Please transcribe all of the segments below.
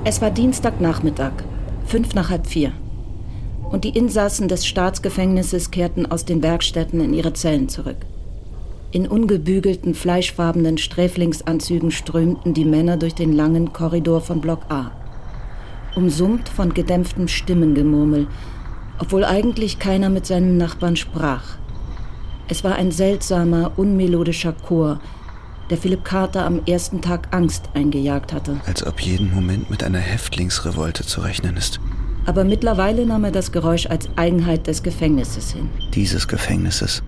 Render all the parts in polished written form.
Es war Dienstagnachmittag, 3:05. Und die Insassen des Staatsgefängnisses kehrten aus den Werkstätten in ihre Zellen zurück. In ungebügelten, fleischfarbenen Sträflingsanzügen strömten die Männer durch den langen Korridor von Block A. Umsummt von gedämpftem Stimmengemurmel, obwohl eigentlich keiner mit seinen Nachbarn sprach. Es war ein seltsamer, unmelodischer Chor, der Philipp Carter am ersten Tag Angst eingejagt hatte. Als ob jeden Moment mit einer Häftlingsrevolte zu rechnen ist. Aber mittlerweile nahm er das Geräusch als Eigenheit des Gefängnisses hin. Dieses Gefängnisses.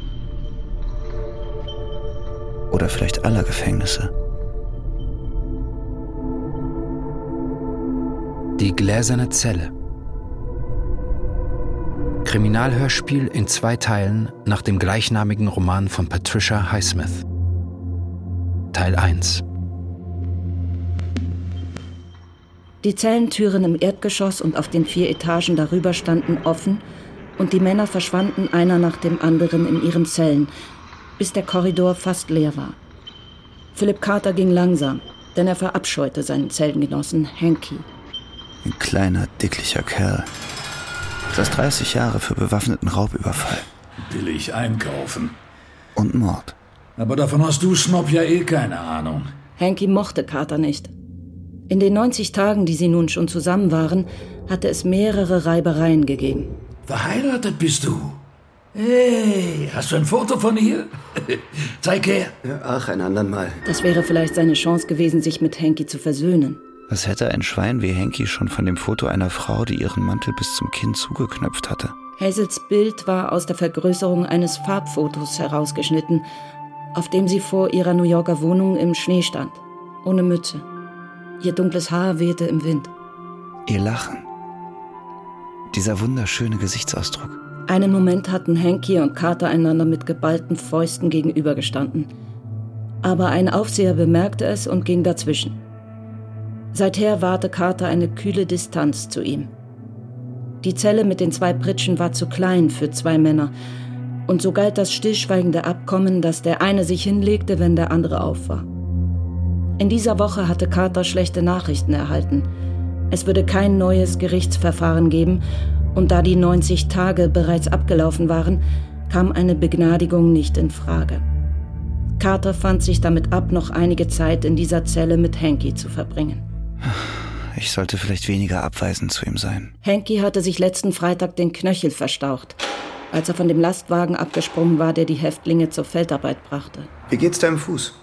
Oder vielleicht aller Gefängnisse. Die gläserne Zelle. Kriminalhörspiel in 2 Teilen nach dem gleichnamigen Roman von Patricia Highsmith. Teil 1. Die Zellentüren im Erdgeschoss und auf den 4 Etagen darüber standen offen und die Männer verschwanden einer nach dem anderen in ihren Zellen, bis der Korridor fast leer war. Philipp Carter ging langsam, denn er verabscheute seinen Zellengenossen Hanky. Ein kleiner, dicklicher Kerl. Saß 30 Jahre für bewaffneten Raubüberfall. Billig einkaufen. Und Mord. Aber davon hast du, Snob, ja keine Ahnung. Hanky mochte Carter nicht. In den 90 Tagen, die sie nun schon zusammen waren, hatte es mehrere Reibereien gegeben. Verheiratet bist du? Hey, hast du ein Foto von ihr? Zeig her. Ach, ein andern Mal. Das wäre vielleicht seine Chance gewesen, sich mit Hanky zu versöhnen. Was hätte ein Schwein wie Hanky schon von dem Foto einer Frau, die ihren Mantel bis zum Kinn zugeknöpft hatte? Hazels Bild war aus der Vergrößerung eines Farbfotos herausgeschnitten, auf dem sie vor ihrer New Yorker Wohnung im Schnee stand, ohne Mütze. Ihr dunkles Haar wehte im Wind. Ihr Lachen. Dieser wunderschöne Gesichtsausdruck. Einen Moment hatten Hanky und Carter einander mit geballten Fäusten gegenübergestanden. Aber ein Aufseher bemerkte es und ging dazwischen. Seither wahrte Carter eine kühle Distanz zu ihm. Die Zelle mit den 2 Pritschen war zu klein für 2 Männer. Und so galt das stillschweigende Abkommen, dass der eine sich hinlegte, wenn der andere auf war. In dieser Woche hatte Carter schlechte Nachrichten erhalten. Es würde kein neues Gerichtsverfahren geben und da die 90 Tage bereits abgelaufen waren, kam eine Begnadigung nicht in Frage. Carter fand sich damit ab, noch einige Zeit in dieser Zelle mit Hanky zu verbringen. Ich sollte vielleicht weniger abweisend zu ihm sein. Hanky hatte sich letzten Freitag den Knöchel verstaucht, als er von dem Lastwagen abgesprungen war, der die Häftlinge zur Feldarbeit brachte. Wie geht's deinem Fuß?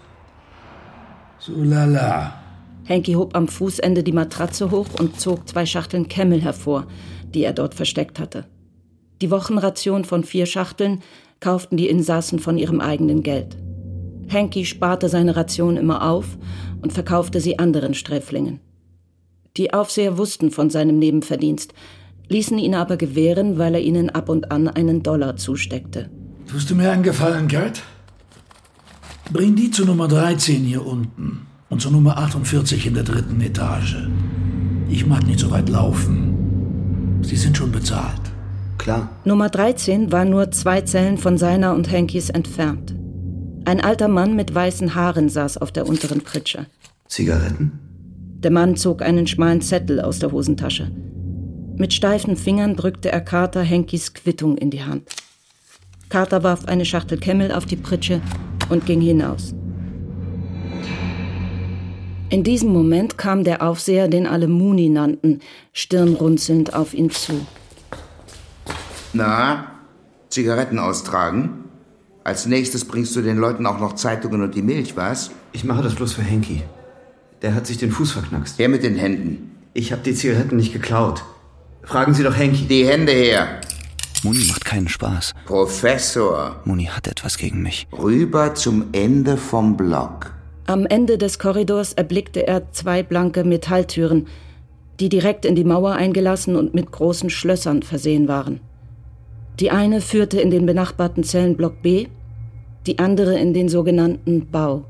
So lala. Hanky hob am Fußende die Matratze hoch und zog 2 Schachteln Camel hervor, die er dort versteckt hatte. Die Wochenration von 4 Schachteln kauften die Insassen von ihrem eigenen Geld. Hanky sparte seine Ration immer auf und verkaufte sie anderen Sträflingen. Die Aufseher wussten von seinem Nebenverdienst, ließen ihn aber gewähren, weil er ihnen ab und an einen $1 zusteckte. Tust du mir einen Gefallen, Gert? Bring die zu Nummer 13 hier unten und zur Nummer 48 in der 3. Etage. Ich mag nicht so weit laufen. Sie sind schon bezahlt. Klar. Nummer 13 war nur 2 Zellen von seiner und Hankys entfernt. Ein alter Mann mit weißen Haaren saß auf der unteren Pritsche. Zigaretten? Der Mann zog einen schmalen Zettel aus der Hosentasche. Mit steifen Fingern drückte er Carter Hankys Quittung in die Hand. Carter warf eine Schachtel Camel auf die Pritsche und ging hinaus. In diesem Moment kam der Aufseher, den alle Mooney nannten, stirnrunzelnd auf ihn zu. Na, Zigaretten austragen? Als nächstes bringst du den Leuten auch noch Zeitungen und die Milch, was? Ich mache das bloß für Hanky. Der hat sich den Fuß verknackst. Her mit den Händen. Ich habe die Zigaretten nicht geklaut. Fragen Sie doch Hanky. Die Hände her. Moni macht keinen Spaß. Professor. Moni hat etwas gegen mich. Rüber zum Ende vom Block. Am Ende des Korridors erblickte er 2 blanke Metalltüren, die direkt in die Mauer eingelassen und mit großen Schlössern versehen waren. Die eine führte in den benachbarten Zellenblock B, die andere in den sogenannten Bau.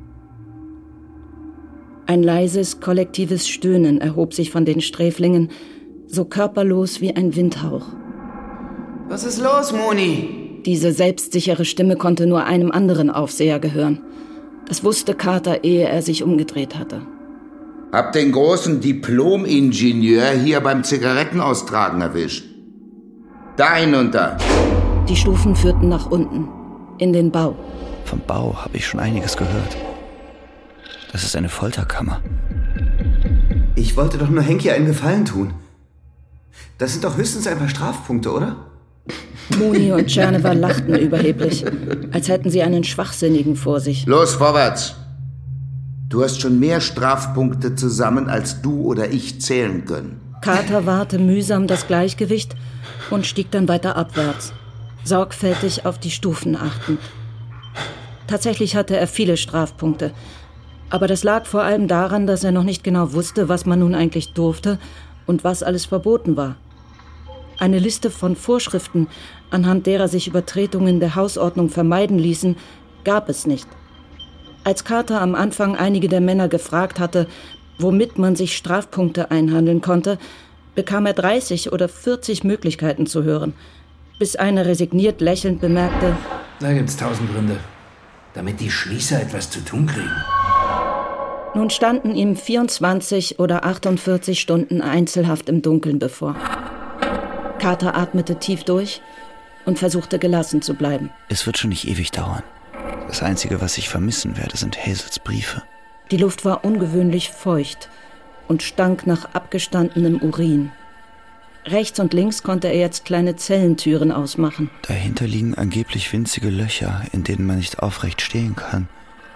Ein leises, kollektives Stöhnen erhob sich von den Sträflingen, so körperlos wie ein Windhauch. Was ist los, Moni? Diese selbstsichere Stimme konnte nur einem anderen Aufseher gehören. Das wusste Carter, ehe er sich umgedreht hatte. Hab den großen Diplom-Ingenieur hier beim Zigarettenaustragen erwischt. Da hinunter. Die Stufen führten nach unten, in den Bau. Vom Bau habe ich schon einiges gehört. Das ist eine Folterkammer. Ich wollte doch nur Henki einen Gefallen tun. Das sind doch höchstens ein paar Strafpunkte, oder? Mooney und Tscherneva lachten überheblich, als hätten sie einen Schwachsinnigen vor sich. Los, vorwärts. Du hast schon mehr Strafpunkte zusammen, als du oder ich zählen können. Carter wahrte mühsam das Gleichgewicht und stieg dann weiter abwärts, sorgfältig auf die Stufen achtend. Tatsächlich hatte er viele Strafpunkte, aber das lag vor allem daran, dass er noch nicht genau wusste, was man nun eigentlich durfte und was alles verboten war. Eine Liste von Vorschriften, anhand derer sich Übertretungen der Hausordnung vermeiden ließen, gab es nicht. Als Carter am Anfang einige der Männer gefragt hatte, womit man sich Strafpunkte einhandeln konnte, bekam er 30 oder 40 Möglichkeiten zu hören, bis einer resigniert lächelnd bemerkte: Da gibt's 1000 Gründe, damit die Schließer etwas zu tun kriegen. Nun standen ihm 24 oder 48 Stunden Einzelhaft im Dunkeln bevor. Carter atmete tief durch und versuchte gelassen zu bleiben. Es wird schon nicht ewig dauern. Das Einzige, was ich vermissen werde, sind Hazels Briefe. Die Luft war ungewöhnlich feucht und stank nach abgestandenem Urin. Rechts und links konnte er jetzt kleine Zellentüren ausmachen. Dahinter liegen angeblich winzige Löcher, in denen man nicht aufrecht stehen kann.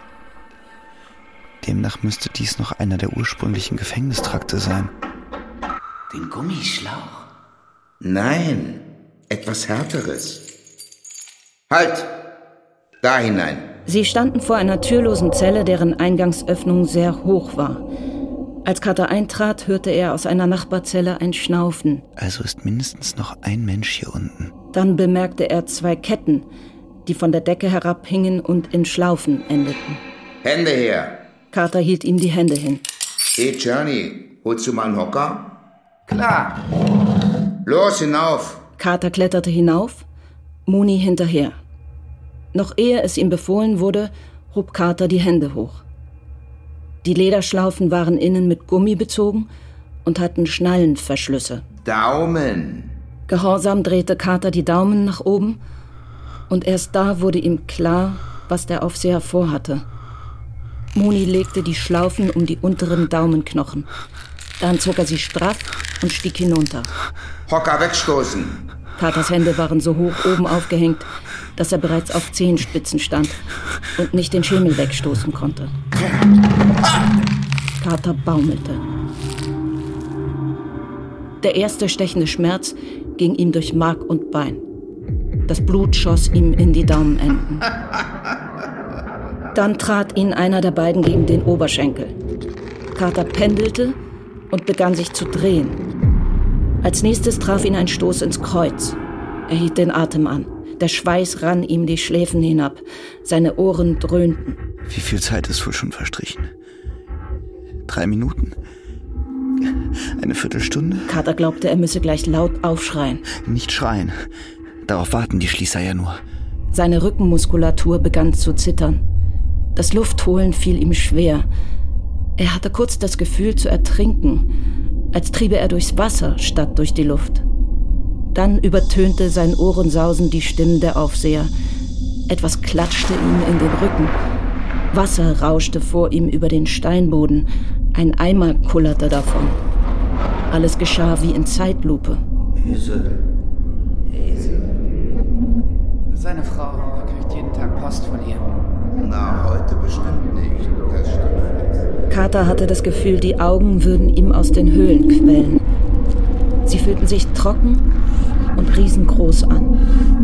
Demnach müsste dies noch einer der ursprünglichen Gefängnistrakte sein. Den Gummischlauch? Nein, etwas Härteres. Halt! Da hinein. Sie standen vor einer türlosen Zelle, deren Eingangsöffnung sehr hoch war. Als Carter eintrat, hörte er aus einer Nachbarzelle ein Schnaufen. Also ist mindestens noch ein Mensch hier unten. Dann bemerkte er 2 Ketten, die von der Decke herabhingen und in Schlaufen endeten. Hände her! Carter hielt ihm die Hände hin. Hey, Johnny, holst du mal einen Hocker? Klar. Los, hinauf! Carter kletterte hinauf, Mooney hinterher. Noch ehe es ihm befohlen wurde, hob Carter die Hände hoch. Die Lederschlaufen waren innen mit Gummi bezogen und hatten Schnallenverschlüsse. Daumen! Gehorsam drehte Carter die Daumen nach oben und erst da wurde ihm klar, was der Aufseher vorhatte. Mooney legte die Schlaufen um die unteren Daumenknochen. Dann zog er sie straff und stieg hinunter. Hocker wegstoßen! Carters Hände waren so hoch oben aufgehängt, dass er bereits auf Zehenspitzen stand und nicht den Schemel wegstoßen konnte. Carter baumelte. Der erste stechende Schmerz ging ihm durch Mark und Bein. Das Blut schoss ihm in die Daumenenden. Dann trat ihn einer der beiden gegen den Oberschenkel. Carter pendelte und begann sich zu drehen. Als nächstes traf ihn ein Stoß ins Kreuz. Er hielt den Atem an. Der Schweiß rann ihm die Schläfen hinab. Seine Ohren dröhnten. Wie viel Zeit ist wohl schon verstrichen? 3 Minuten? Eine Viertelstunde? Carter glaubte, er müsse gleich laut aufschreien. Nicht schreien. Darauf warten die Schließer ja nur. Seine Rückenmuskulatur begann zu zittern. Das Luftholen fiel ihm schwer. Er hatte kurz das Gefühl zu ertrinken, als triebe er durchs Wasser statt durch die Luft. Dann übertönte sein Ohrensausen die Stimmen der Aufseher. Etwas klatschte ihm in den Rücken. Wasser rauschte vor ihm über den Steinboden. Ein Eimer kullerte davon. Alles geschah wie in Zeitlupe. Seine Frau kriegt jeden Tag Post von ihr. Na, heute bestimmt nicht. Das stimmt fest. Carter hatte das Gefühl, die Augen würden ihm aus den Höhlen quellen. Sie fühlten sich trocken und riesengroß an.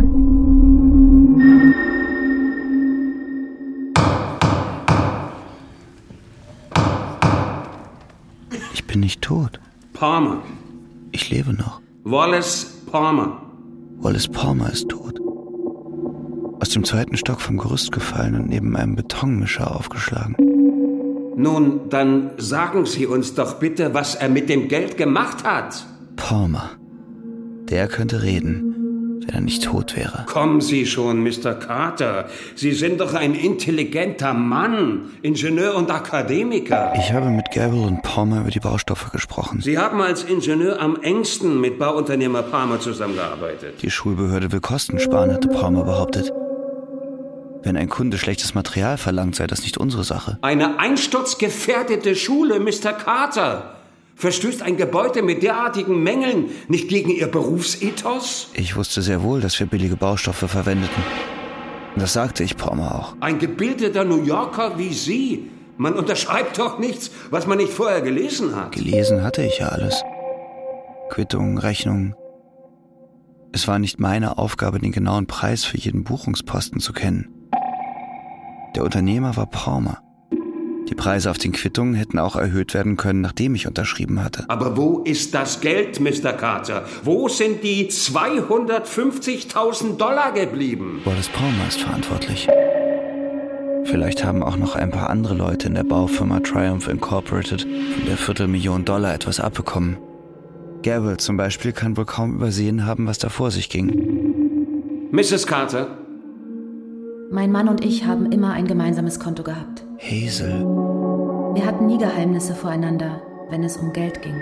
Ich bin nicht tot. Palmer. Ich lebe noch. Wallace Palmer. Wallace Palmer ist tot. Aus dem 2. Stock vom Gerüst gefallen und neben einem Betonmischer aufgeschlagen. Nun, dann sagen Sie uns doch bitte, was er mit dem Geld gemacht hat. Palmer. Der könnte reden, wenn er nicht tot wäre. Kommen Sie schon, Mr. Carter. Sie sind doch ein intelligenter Mann, Ingenieur und Akademiker. Ich habe mit Gabriel und Palmer über die Baustoffe gesprochen. Sie haben als Ingenieur am engsten mit Bauunternehmer Palmer zusammengearbeitet. Die Schulbehörde will Kosten sparen, hatte Palmer behauptet. Wenn ein Kunde schlechtes Material verlangt, sei das nicht unsere Sache. Eine einsturzgefährdete Schule, Mr. Carter. Verstößt ein Gebäude mit derartigen Mängeln nicht gegen Ihr Berufsethos? Ich wusste sehr wohl, dass wir billige Baustoffe verwendeten. Das sagte ich Palmer auch. Ein gebildeter New Yorker wie Sie. Man unterschreibt doch nichts, was man nicht vorher gelesen hat. Gelesen hatte ich ja alles. Quittungen, Rechnungen. Es war nicht meine Aufgabe, den genauen Preis für jeden Buchungsposten zu kennen. Der Unternehmer war Palmer. Die Preise auf den Quittungen hätten auch erhöht werden können, nachdem ich unterschrieben hatte. Aber wo ist das Geld, Mr. Carter? Wo sind die $250.000 geblieben? Wallace Palmer ist verantwortlich. Vielleicht haben auch noch ein paar andere Leute in der Baufirma Triumph Incorporated von der $250.000 etwas abbekommen. Gabriel zum Beispiel kann wohl kaum übersehen haben, was da vor sich ging. Mrs. Carter? Mein Mann und ich haben immer ein gemeinsames Konto gehabt. Hazel. Wir hatten nie Geheimnisse voreinander, wenn es um Geld ging.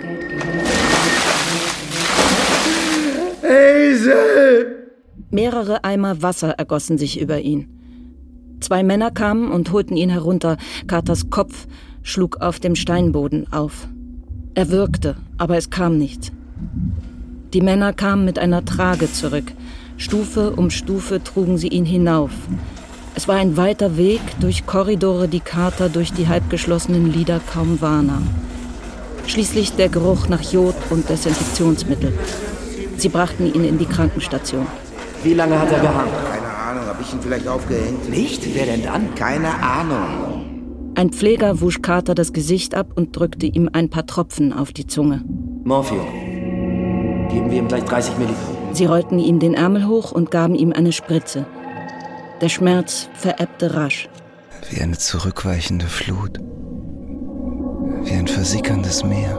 Hazel! Mehrere Eimer Wasser ergossen sich über ihn. 2 Männer kamen und holten ihn herunter. Carters Kopf schlug auf dem Steinboden auf. Er würgte, aber es kam nichts. Die Männer kamen mit einer Trage zurück. Stufe um Stufe trugen sie ihn hinauf. Es war ein weiter Weg durch Korridore, die Carter durch die halbgeschlossenen Lider kaum wahrnahm. Schließlich der Geruch nach Jod und Desinfektionsmittel. Sie brachten ihn in die Krankenstation. Wie lange hat er gehangen? Keine Ahnung, habe ich ihn vielleicht aufgehängt? Nicht? Wer denn dann? Keine Ahnung. Ein Pfleger wusch Carter das Gesicht ab und drückte ihm ein paar Tropfen auf die Zunge. Morphium. Geben wir ihm gleich 30 Milligramm. Sie rollten ihm den Ärmel hoch und gaben ihm eine Spritze. Der Schmerz verebbte rasch. Wie eine zurückweichende Flut. Wie ein versickerndes Meer.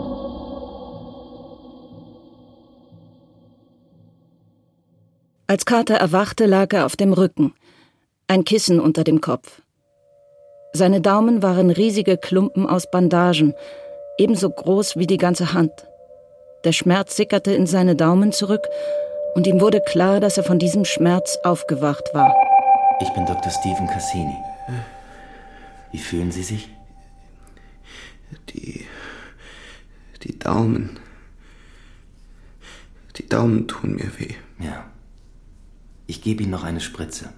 Als Carter erwachte, lag er auf dem Rücken, ein Kissen unter dem Kopf. Seine Daumen waren riesige Klumpen aus Bandagen, ebenso groß wie die ganze Hand. Der Schmerz sickerte in seine Daumen zurück und ihm wurde klar, dass er von diesem Schmerz aufgewacht war. Ich bin Dr. Stephen Cassini. Wie fühlen Sie sich? Die Daumen. Die Daumen tun mir weh. Ja. Ich gebe Ihnen noch eine Spritze.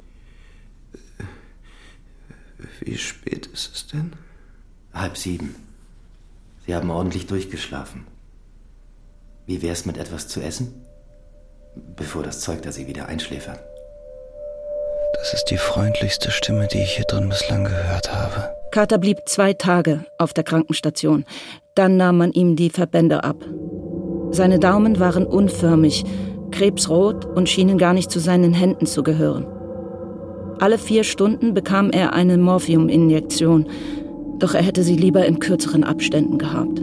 Wie spät ist es denn? 6:30. Sie haben ordentlich durchgeschlafen. Wie wär's mit etwas zu essen? Bevor das Zeug da Sie wieder einschläfert. Das ist die freundlichste Stimme, die ich hier drin bislang gehört habe. Carter blieb 2 Tage auf der Krankenstation. Dann nahm man ihm die Verbände ab. Seine Daumen waren unförmig, krebsrot und schienen gar nicht zu seinen Händen zu gehören. Alle 4 Stunden bekam er eine Morphiuminjektion, doch er hätte sie lieber in kürzeren Abständen gehabt.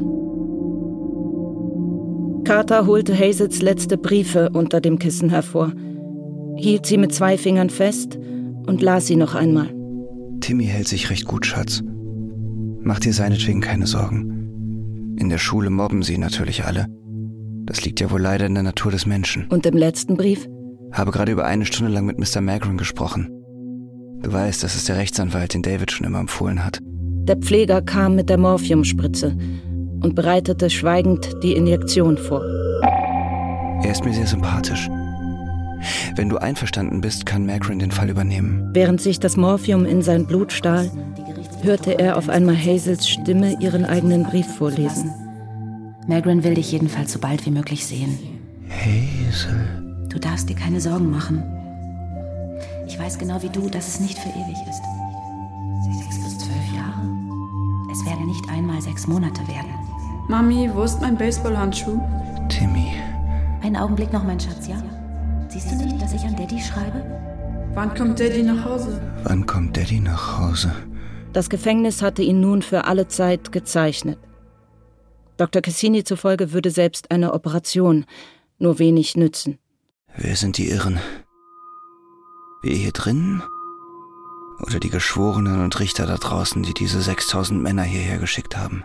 Carter holte Hazels letzte Briefe unter dem Kissen hervor, hielt sie mit 2 Fingern fest und las sie noch einmal. Timmy hält sich recht gut, Schatz. Mach dir seinetwegen keine Sorgen. In der Schule mobben sie natürlich alle. Das liegt ja wohl leider in der Natur des Menschen. Und im letzten Brief? Habe gerade über 1 Stunde lang mit Mr. Magrin gesprochen. Du weißt, das ist der Rechtsanwalt, den David schon immer empfohlen hat. Der Pfleger kam mit der Morphiumspritze und bereitete schweigend die Injektion vor. Er ist mir sehr sympathisch. Wenn du einverstanden bist, kann Magrin den Fall übernehmen. Während sich das Morphium in sein Blut stahl, hörte er auf einmal Hazels Stimme ihren eigenen Brief vorlesen. Magrin will dich jedenfalls so bald wie möglich sehen. Hazel. Du darfst dir keine Sorgen machen. Ich weiß genau wie du, dass es nicht für ewig ist. 6 bis 12 Jahre. Es werden nicht einmal 6 Monate werden. Mami, wo ist mein Baseballhandschuh? Timmy. Einen Augenblick noch, mein Schatz, ja? Siehst du nicht, dass ich an Daddy schreibe? Wann kommt Daddy nach Hause? Wann kommt Daddy nach Hause? Das Gefängnis hatte ihn nun für alle Zeit gezeichnet. Dr. Cassini zufolge würde selbst eine Operation nur wenig nützen. Wer sind die Irren? Wir hier drinnen? Oder die Geschworenen und Richter da draußen, die diese 6000 Männer hierher geschickt haben?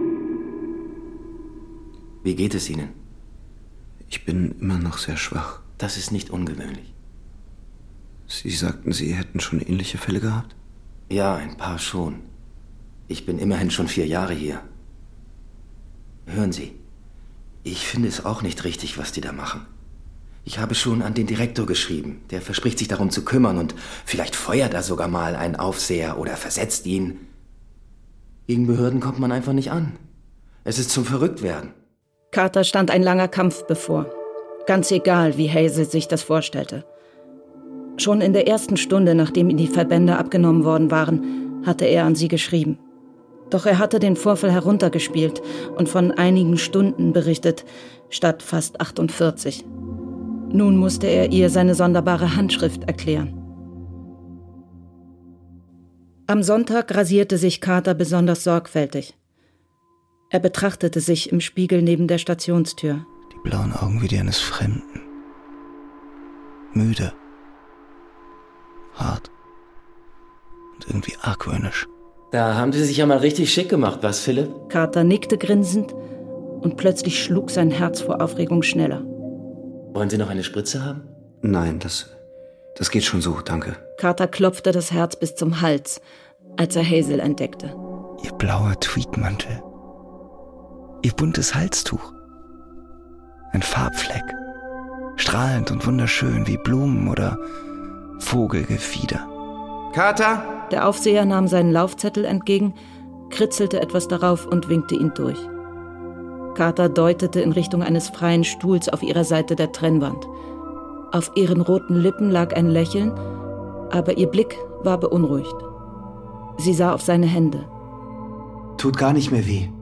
Wie geht es Ihnen? Ich bin immer noch sehr schwach. Das ist nicht ungewöhnlich. Sie sagten, Sie hätten schon ähnliche Fälle gehabt? Ja, ein paar schon. Ich bin immerhin schon 4 Jahre hier. Hören Sie, ich finde es auch nicht richtig, was die da machen. Ich habe schon an den Direktor geschrieben. Der verspricht sich darum zu kümmern und vielleicht feuert er sogar mal einen Aufseher oder versetzt ihn. Gegen Behörden kommt man einfach nicht an. Es ist zum Verrücktwerden. Carter stand ein langer Kampf bevor. Ganz egal, wie Hazel sich das vorstellte. Schon in der ersten Stunde, nachdem ihm die Verbände abgenommen worden waren, hatte er an sie geschrieben. Doch er hatte den Vorfall heruntergespielt und von einigen Stunden berichtet, statt fast 48. Nun musste er ihr seine sonderbare Handschrift erklären. Am Sonntag rasierte sich Carter besonders sorgfältig. Er betrachtete sich im Spiegel neben der Stationstür. Die blauen Augen wie die eines Fremden. Müde. Hart. Und irgendwie argwöhnisch. Da haben Sie sich ja mal richtig schick gemacht, was, Philipp? Carter nickte grinsend und plötzlich schlug sein Herz vor Aufregung schneller. Wollen Sie noch eine Spritze haben? Nein, das geht schon so, danke. Carter klopfte das Herz bis zum Hals, als er Hazel entdeckte. Ihr blauer Tweedmantel. Ihr buntes Halstuch. Ein Farbfleck. Strahlend und wunderschön wie Blumen oder Vogelgefieder. Carter! Der Aufseher nahm seinen Laufzettel entgegen, kritzelte etwas darauf und winkte ihn durch. Carter deutete in Richtung eines freien Stuhls auf ihrer Seite der Trennwand. Auf ihren roten Lippen lag ein Lächeln, aber ihr Blick war beunruhigt. Sie sah auf seine Hände. Tut gar nicht mehr weh.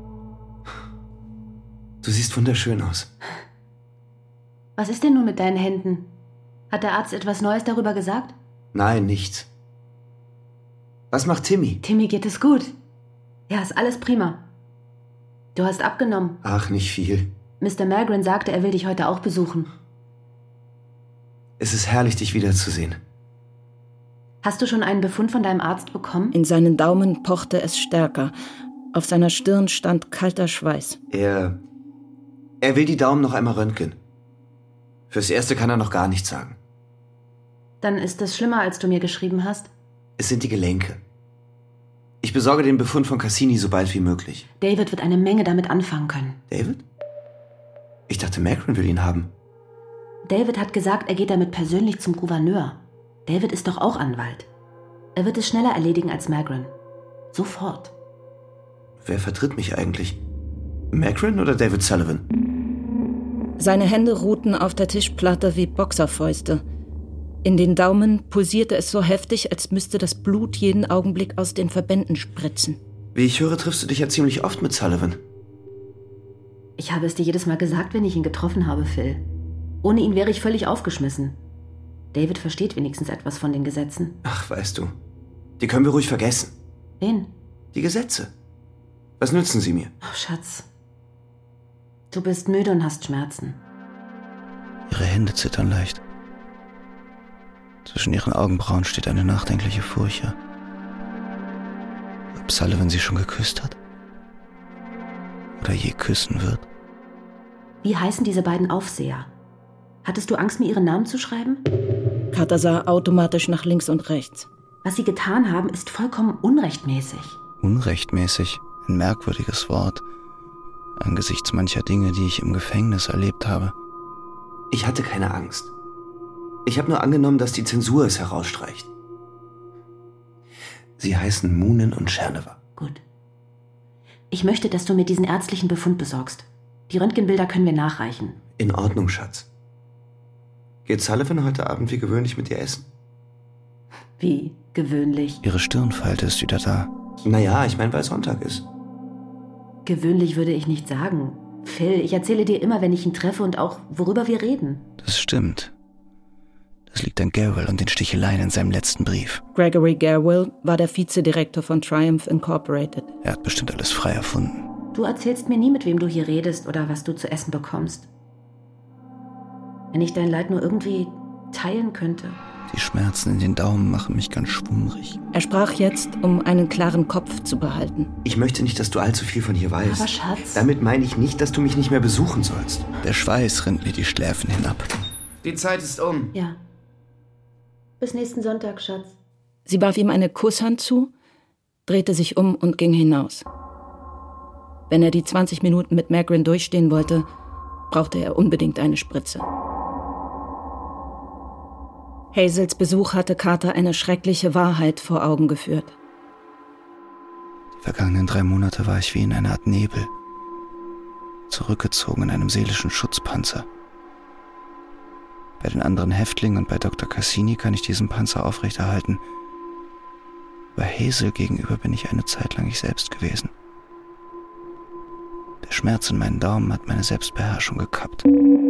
Du siehst wunderschön aus. Was ist denn nun mit deinen Händen? Hat der Arzt etwas Neues darüber gesagt? Nein, nichts. Was macht Timmy? Timmy geht es gut. Ja, ist alles prima. Du hast abgenommen. Ach, nicht viel. Mr. Magrin sagte, er will dich heute auch besuchen. Es ist herrlich, dich wiederzusehen. Hast du schon einen Befund von deinem Arzt bekommen? In seinen Daumen pochte es stärker. Auf seiner Stirn stand kalter Schweiß. Er will die Daumen noch einmal röntgen. Fürs Erste kann er noch gar nichts sagen. Dann ist es schlimmer, als du mir geschrieben hast. Es sind die Gelenke. Ich besorge den Befund von Cassini so bald wie möglich. David wird eine Menge damit anfangen können. David? Ich dachte, Magrin will ihn haben. David hat gesagt, er geht damit persönlich zum Gouverneur. David ist doch auch Anwalt. Er wird es schneller erledigen als Magrin. Sofort. Wer vertritt mich eigentlich? Magrin oder David Sullivan? Seine Hände ruhten auf der Tischplatte wie Boxerfäuste. In den Daumen pulsierte es so heftig, als müsste das Blut jeden Augenblick aus den Verbänden spritzen. Wie ich höre, triffst du dich ja ziemlich oft mit Sullivan. Ich habe es dir jedes Mal gesagt, wenn ich ihn getroffen habe, Phil. Ohne ihn wäre ich völlig aufgeschmissen. David versteht wenigstens etwas von den Gesetzen. Ach, weißt du, die können wir ruhig vergessen. Wen? Die Gesetze. Was nützen sie mir? Oh, Schatz. Du bist müde und hast Schmerzen. Ihre Hände zittern leicht. Zwischen ihren Augenbrauen steht eine nachdenkliche Furche. Ob Sullivan sie schon geküsst hat? Oder je küssen wird? Wie heißen diese beiden Aufseher? Hattest du Angst, mir ihren Namen zu schreiben? Carter sah automatisch nach links und rechts. Was sie getan haben, ist vollkommen unrechtmäßig. Unrechtmäßig? Ein merkwürdiges Wort. Angesichts mancher Dinge, die ich im Gefängnis erlebt habe. Ich hatte keine Angst. Ich habe nur angenommen, dass die Zensur es herausstreicht. Sie heißen Moonen und Chernever. Gut. Ich möchte, dass du mir diesen ärztlichen Befund besorgst. Die Röntgenbilder können wir nachreichen. In Ordnung, Schatz. Geht Sullivan heute Abend wie gewöhnlich mit dir essen? Wie gewöhnlich? Ihre Stirnfalte ist wieder da. Naja, ich meine, weil Sonntag ist. Gewöhnlich würde ich nicht sagen. Phil, ich erzähle dir immer, wenn ich ihn treffe und auch, worüber wir reden. Das stimmt. Das liegt an Garwell und den Sticheleien in seinem letzten Brief. Gregory Garwell war der Vizedirektor von Triumph Incorporated. Er hat bestimmt alles frei erfunden. Du erzählst mir nie, mit wem du hier redest oder was du zu essen bekommst. Wenn ich dein Leid nur irgendwie teilen könnte. Die Schmerzen in den Daumen machen mich ganz schwummrig. Er sprach jetzt, um einen klaren Kopf zu behalten. Ich möchte nicht, dass du allzu viel von hier weißt. Aber Schatz... Damit meine ich nicht, dass du mich nicht mehr besuchen sollst. Der Schweiß rinnt mir die Schläfen hinab. Die Zeit ist um. Ja. Bis nächsten Sonntag, Schatz. Sie warf ihm eine Kusshand zu, drehte sich um und ging hinaus. Wenn er die 20 Minuten mit Magrin durchstehen wollte, brauchte er unbedingt eine Spritze. Hazels Besuch hatte Carter eine schreckliche Wahrheit vor Augen geführt. Die vergangenen 3 Monate war ich wie in einer Art Nebel, zurückgezogen in einem seelischen Schutzpanzer. Bei den anderen Häftlingen und bei Dr. Cassini kann ich diesen Panzer aufrechterhalten. Bei Hazel gegenüber bin ich eine Zeit lang ich selbst gewesen. Der Schmerz in meinen Daumen hat meine Selbstbeherrschung gekappt.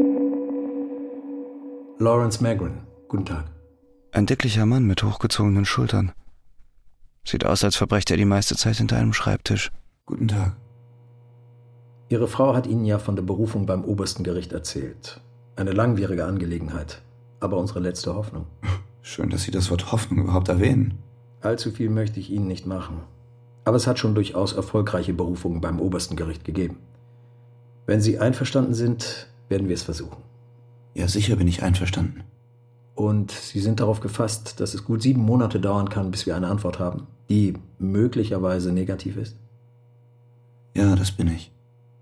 Lawrence Magrin, guten Tag. Ein dicklicher Mann mit hochgezogenen Schultern. Sieht aus, als verbrächte er die meiste Zeit hinter einem Schreibtisch. Guten Tag. Ihre Frau hat Ihnen ja von der Berufung beim obersten Gericht erzählt. Eine langwierige Angelegenheit, aber unsere letzte Hoffnung. Schön, dass Sie das Wort Hoffnung überhaupt erwähnen. Allzu viel möchte ich Ihnen nicht machen. Aber es hat schon durchaus erfolgreiche Berufungen beim obersten Gericht gegeben. Wenn Sie einverstanden sind, werden wir es versuchen. Ja, sicher bin ich einverstanden. Und Sie sind darauf gefasst, dass es gut 7 Monate dauern kann, bis wir eine Antwort haben, die möglicherweise negativ ist? Ja, das bin ich.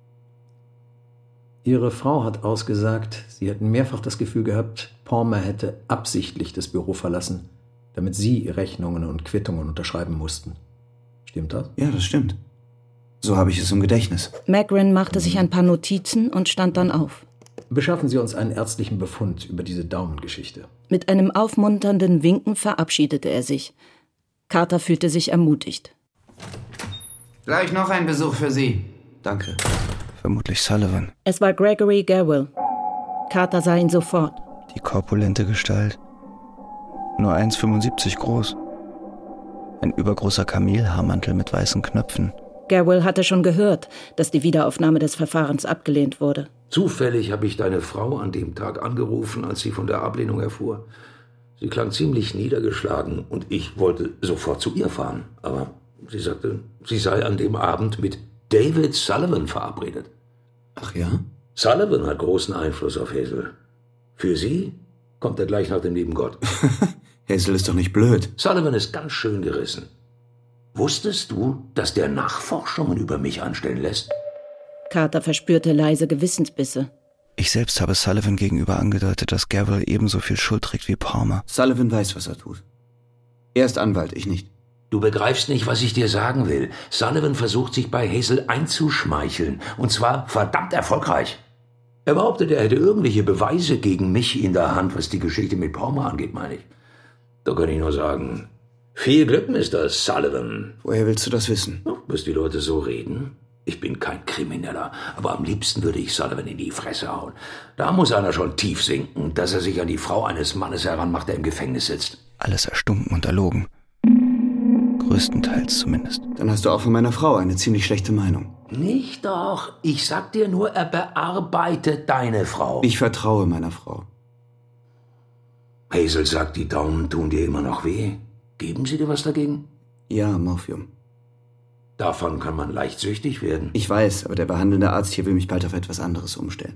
Ihre Frau hat ausgesagt, Sie hätten mehrfach das Gefühl gehabt, Palmer hätte absichtlich das Büro verlassen, damit Sie Rechnungen und Quittungen unterschreiben mussten. Stimmt das? Ja, das stimmt. So habe ich es im Gedächtnis. Magrin machte sich ein paar Notizen und stand dann auf. Beschaffen Sie uns einen ärztlichen Befund über diese Daumengeschichte. Mit einem aufmunternden Winken verabschiedete er sich. Carter fühlte sich ermutigt. Gleich noch ein Besuch für Sie. Danke. Vermutlich Sullivan. Es war Gregory Garwell. Carter sah ihn sofort. Die korpulente Gestalt. Nur 1,75 groß. Ein übergroßer Kamelhaarmantel mit weißen Knöpfen. Garwell hatte schon gehört, dass die Wiederaufnahme des Verfahrens abgelehnt wurde. Zufällig habe ich deine Frau an dem Tag angerufen, als sie von der Ablehnung erfuhr. Sie klang ziemlich niedergeschlagen und ich wollte sofort zu ihr fahren. Aber sie sagte, sie sei an dem Abend mit David Sullivan verabredet. Ach ja? Sullivan hat großen Einfluss auf Hazel. Für sie kommt er gleich nach dem lieben Gott. Hazel ist doch nicht blöd. Sullivan ist ganz schön gerissen. Wusstest du, dass der Nachforschungen über mich anstellen lässt? Carter verspürte leise Gewissensbisse. Ich selbst habe Sullivan gegenüber angedeutet, dass Garwell ebenso viel Schuld trägt wie Palmer. Sullivan weiß, was er tut. Er ist Anwalt, ich nicht. Du begreifst nicht, was ich dir sagen will. Sullivan versucht, sich bei Hazel einzuschmeicheln. Und zwar verdammt erfolgreich. Er behauptet, er hätte irgendwelche Beweise gegen mich in der Hand, was die Geschichte mit Palmer angeht, meine ich. Da kann ich nur sagen, viel Glück, Mr. Sullivan. Woher willst du das wissen? Bis die Leute so reden. Ich bin kein Krimineller, aber am liebsten würde ich Sullivan in die Fresse hauen. Da muss einer schon tief sinken, dass er sich an die Frau eines Mannes heranmacht, der im Gefängnis sitzt. Alles erstunken und erlogen. Größtenteils zumindest. Dann hast du auch von meiner Frau eine ziemlich schlechte Meinung. Nicht doch. Ich sag dir nur, er bearbeitet deine Frau. Ich vertraue meiner Frau. Hazel sagt, die Daumen tun dir immer noch weh. Geben sie dir was dagegen? Ja, Morphium. Davon kann man leicht süchtig werden. Ich weiß, aber der behandelnde Arzt hier will mich bald auf etwas anderes umstellen.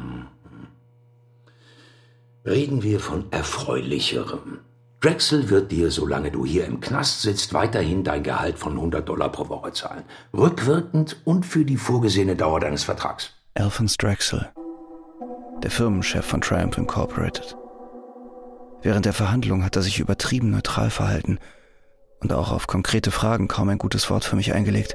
Reden wir von Erfreulicherem. Drexel wird dir, solange du hier im Knast sitzt, weiterhin dein Gehalt von $100 pro Woche zahlen. Rückwirkend und für die vorgesehene Dauer deines Vertrags. Alphonse Drexel, der Firmenchef von Triumph Incorporated. Während der Verhandlung hat er sich übertrieben neutral verhalten und auch auf konkrete Fragen kaum ein gutes Wort für mich eingelegt.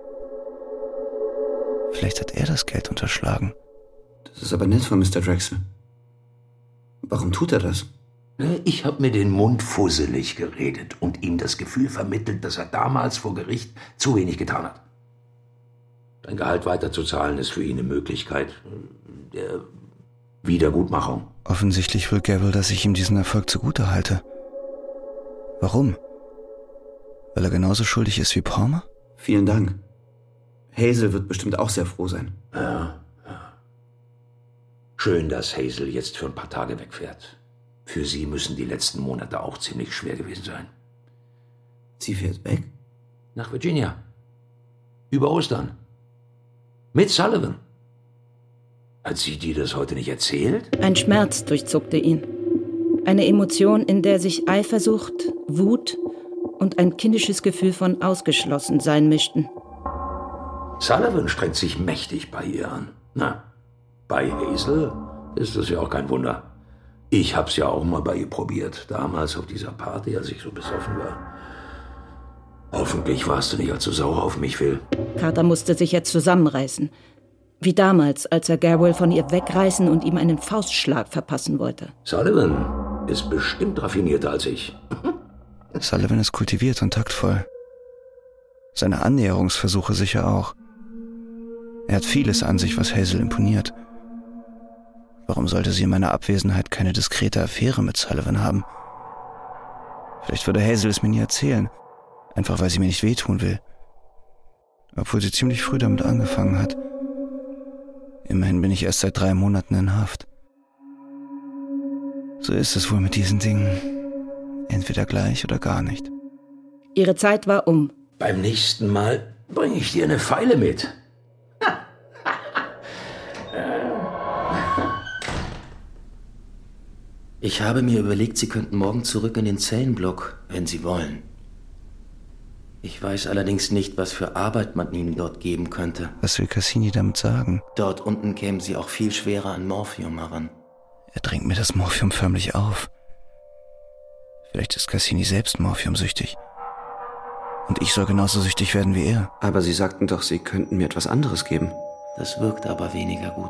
Vielleicht hat er das Geld unterschlagen. Das ist aber nett von Mr. Drexel. Warum tut er das? Ich habe mir den Mund fusselig geredet und ihm das Gefühl vermittelt, dass er damals vor Gericht zu wenig getan hat. Dein Gehalt weiterzuzahlen ist für ihn eine Möglichkeit der Wiedergutmachung. Offensichtlich will Garwell, dass ich ihm diesen Erfolg zugute halte. Warum? Weil er genauso schuldig ist wie Palmer? Vielen Dank. Hazel wird bestimmt auch sehr froh sein. Ja. Schön, dass Hazel jetzt für ein paar Tage wegfährt. Für sie müssen die letzten Monate auch ziemlich schwer gewesen sein. Sie fährt weg? Nach Virginia. Über Ostern. Mit Sullivan. Hat sie dir das heute nicht erzählt? Ein Schmerz durchzuckte ihn. Eine Emotion, in der sich Eifersucht, Wut und ein kindisches Gefühl von Ausgeschlossensein mischten. Sullivan strengt sich mächtig bei ihr an. Na, bei Hazel ist das ja auch kein Wunder. Ich hab's ja auch mal bei ihr probiert. Damals auf dieser Party, als ich so besoffen war. Hoffentlich warst du nicht allzu sauer auf mich, Phil. Carter musste sich jetzt zusammenreißen. Wie damals, als er Garwell von ihr wegreißen und ihm einen Faustschlag verpassen wollte. Sullivan ist bestimmt raffinierter als ich. Sullivan ist kultiviert und taktvoll. Seine Annäherungsversuche sicher auch. Er hat vieles an sich, was Hazel imponiert. Warum sollte sie in meiner Abwesenheit keine diskrete Affäre mit Sullivan haben? Vielleicht würde Hazel es mir nie erzählen, einfach weil sie mir nicht wehtun will. Obwohl sie ziemlich früh damit angefangen hat. Immerhin bin ich erst seit 3 Monaten in Haft. So ist es wohl mit diesen Dingen. Entweder gleich oder gar nicht. Ihre Zeit war um. Beim nächsten Mal bringe ich dir eine Feile mit. Ich habe mir überlegt, Sie könnten morgen zurück in den Zellenblock, wenn Sie wollen. Ich weiß allerdings nicht, was für Arbeit man Ihnen dort geben könnte. Was will Cassini damit sagen? Dort unten kämen Sie auch viel schwerer an Morphium heran. Er drängt mir das Morphium förmlich auf. Vielleicht ist Cassini selbst morphiumsüchtig. Und ich soll genauso süchtig werden wie er. Aber Sie sagten doch, Sie könnten mir etwas anderes geben. Das wirkt aber weniger gut.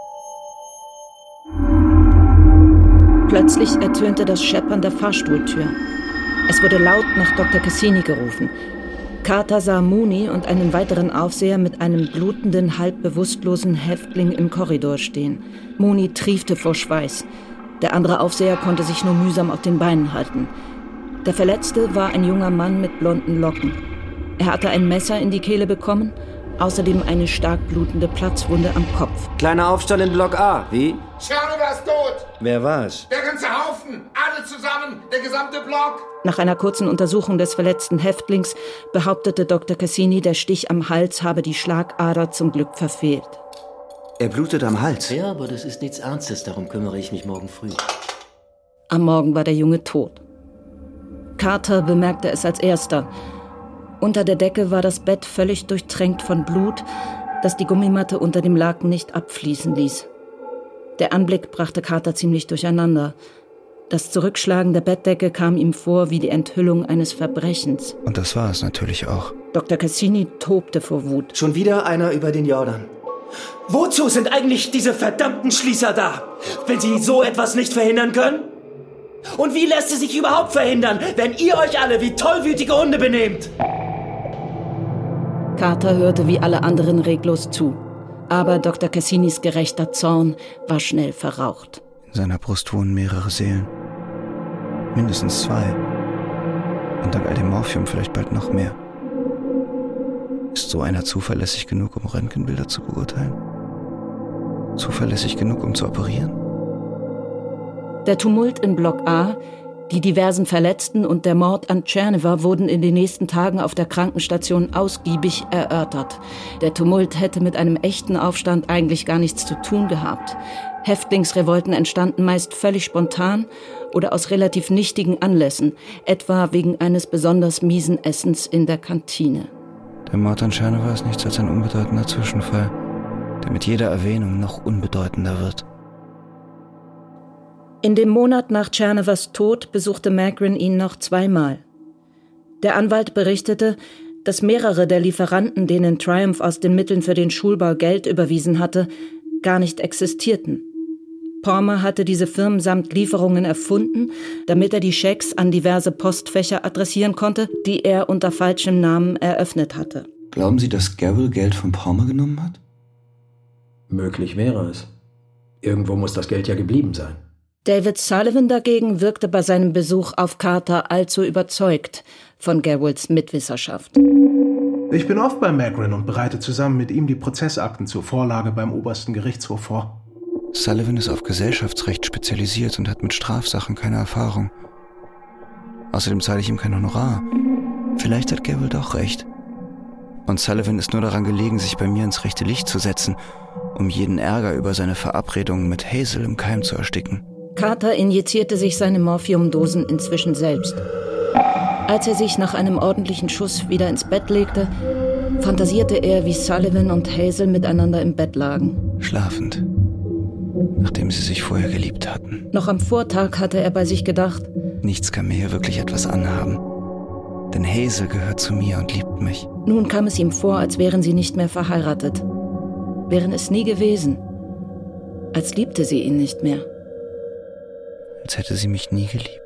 Plötzlich ertönte das Scheppern der Fahrstuhltür. Es wurde laut nach Dr. Cassini gerufen. Carter sah Mooney und einen weiteren Aufseher mit einem blutenden, halb bewusstlosen Häftling im Korridor stehen. Mooney triefte vor Schweiß. Der andere Aufseher konnte sich nur mühsam auf den Beinen halten. Der Verletzte war ein junger Mann mit blonden Locken. Er hatte ein Messer in die Kehle bekommen, außerdem eine stark blutende Platzwunde am Kopf. Kleiner Aufstand in Block A, wie? Chernobyl ist tot! Wer war's? Der ganze Haufen! Alle zusammen! Der gesamte Block! Nach einer kurzen Untersuchung des verletzten Häftlings behauptete Dr. Cassini, der Stich am Hals habe die Schlagader zum Glück verfehlt. Er blutet am Hals. Ja, aber das ist nichts Ernstes, darum kümmere ich mich morgen früh. Am Morgen war der Junge tot. Carter bemerkte es als erster. Unter der Decke war das Bett völlig durchtränkt von Blut, das die Gummimatte unter dem Laken nicht abfließen ließ. Der Anblick brachte Carter ziemlich durcheinander. Das Zurückschlagen der Bettdecke kam ihm vor wie die Enthüllung eines Verbrechens. Und das war es natürlich auch. Dr. Cassini tobte vor Wut. Schon wieder einer über den Jordan. Wozu sind eigentlich diese verdammten Schließer da, wenn sie so etwas nicht verhindern können? Und wie lässt es sich überhaupt verhindern, wenn ihr euch alle wie tollwütige Hunde benehmt? Carter hörte wie alle anderen reglos zu. Aber Dr. Cassinis gerechter Zorn war schnell verraucht. In seiner Brust wohnen mehrere Seelen. Mindestens 2. Und dank all dem Morphium vielleicht bald noch mehr. Ist so einer zuverlässig genug, um Röntgenbilder zu beurteilen? Zuverlässig genug, um zu operieren? Der Tumult in Block A, die diversen Verletzten und der Mord an Tscherneva wurden in den nächsten Tagen auf der Krankenstation ausgiebig erörtert. Der Tumult hätte mit einem echten Aufstand eigentlich gar nichts zu tun gehabt. Häftlingsrevolten entstanden meist völlig spontan oder aus relativ nichtigen Anlässen, etwa wegen eines besonders miesen Essens in der Kantine. Der Mord an Tscherneva ist nichts als ein unbedeutender Zwischenfall, der mit jeder Erwähnung noch unbedeutender wird. In dem Monat nach Tschernevas Tod besuchte Magrin ihn noch 2-mal. Der Anwalt berichtete, dass mehrere der Lieferanten, denen Triumph aus den Mitteln für den Schulbau Geld überwiesen hatte, gar nicht existierten. Palmer hatte diese Firmen samt Lieferungen erfunden, damit er die Schecks an diverse Postfächer adressieren konnte, die er unter falschem Namen eröffnet hatte. Glauben Sie, dass Garwell Geld von Palmer genommen hat? Möglich wäre es. Irgendwo muss das Geld ja geblieben sein. David Sullivan dagegen wirkte bei seinem Besuch auf Carter allzu überzeugt von Garwells Mitwisserschaft. Ich bin oft bei Magrin und bereite zusammen mit ihm die Prozessakten zur Vorlage beim obersten Gerichtshof vor. Sullivan ist auf Gesellschaftsrecht spezialisiert und hat mit Strafsachen keine Erfahrung. Außerdem zahle ich ihm kein Honorar. Vielleicht hat Gable doch recht. Und Sullivan ist nur daran gelegen, sich bei mir ins rechte Licht zu setzen, um jeden Ärger über seine Verabredungen mit Hazel im Keim zu ersticken. Carter injizierte sich seine Morphiumdosen inzwischen selbst. Als er sich nach einem ordentlichen Schuss wieder ins Bett legte, fantasierte er, wie Sullivan und Hazel miteinander im Bett lagen. Schlafend. Nachdem sie sich vorher geliebt hatten. Noch am Vortag hatte er bei sich gedacht: Nichts kann mir hier wirklich etwas anhaben. Denn Hazel gehört zu mir und liebt mich. Nun kam es ihm vor, als wären sie nicht mehr verheiratet. Wären es nie gewesen. Als liebte sie ihn nicht mehr. Als hätte sie mich nie geliebt.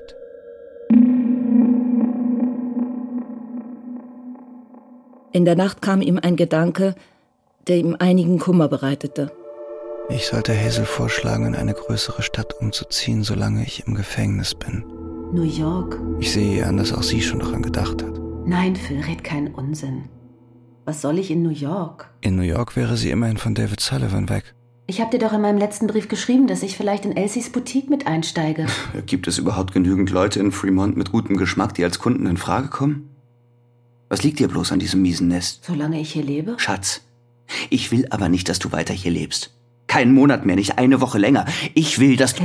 In der Nacht kam ihm ein Gedanke, der ihm einigen Kummer bereitete. Ich sollte Hazel vorschlagen, in eine größere Stadt umzuziehen, solange ich im Gefängnis bin. New York? Ich sehe an, dass auch sie schon daran gedacht hat. Nein, Phil, red keinen Unsinn. Was soll ich in New York? In New York wäre sie immerhin von David Sullivan weg. Ich habe dir doch in meinem letzten Brief geschrieben, dass ich vielleicht in Elsies Boutique mit einsteige. Gibt es überhaupt genügend Leute in Fremont mit gutem Geschmack, die als Kunden in Frage kommen? Was liegt dir bloß an diesem miesen Nest? Solange ich hier lebe? Schatz, ich will aber nicht, dass du weiter hier lebst. Keinen Monat mehr, nicht eine Woche länger. Ich will, dass du...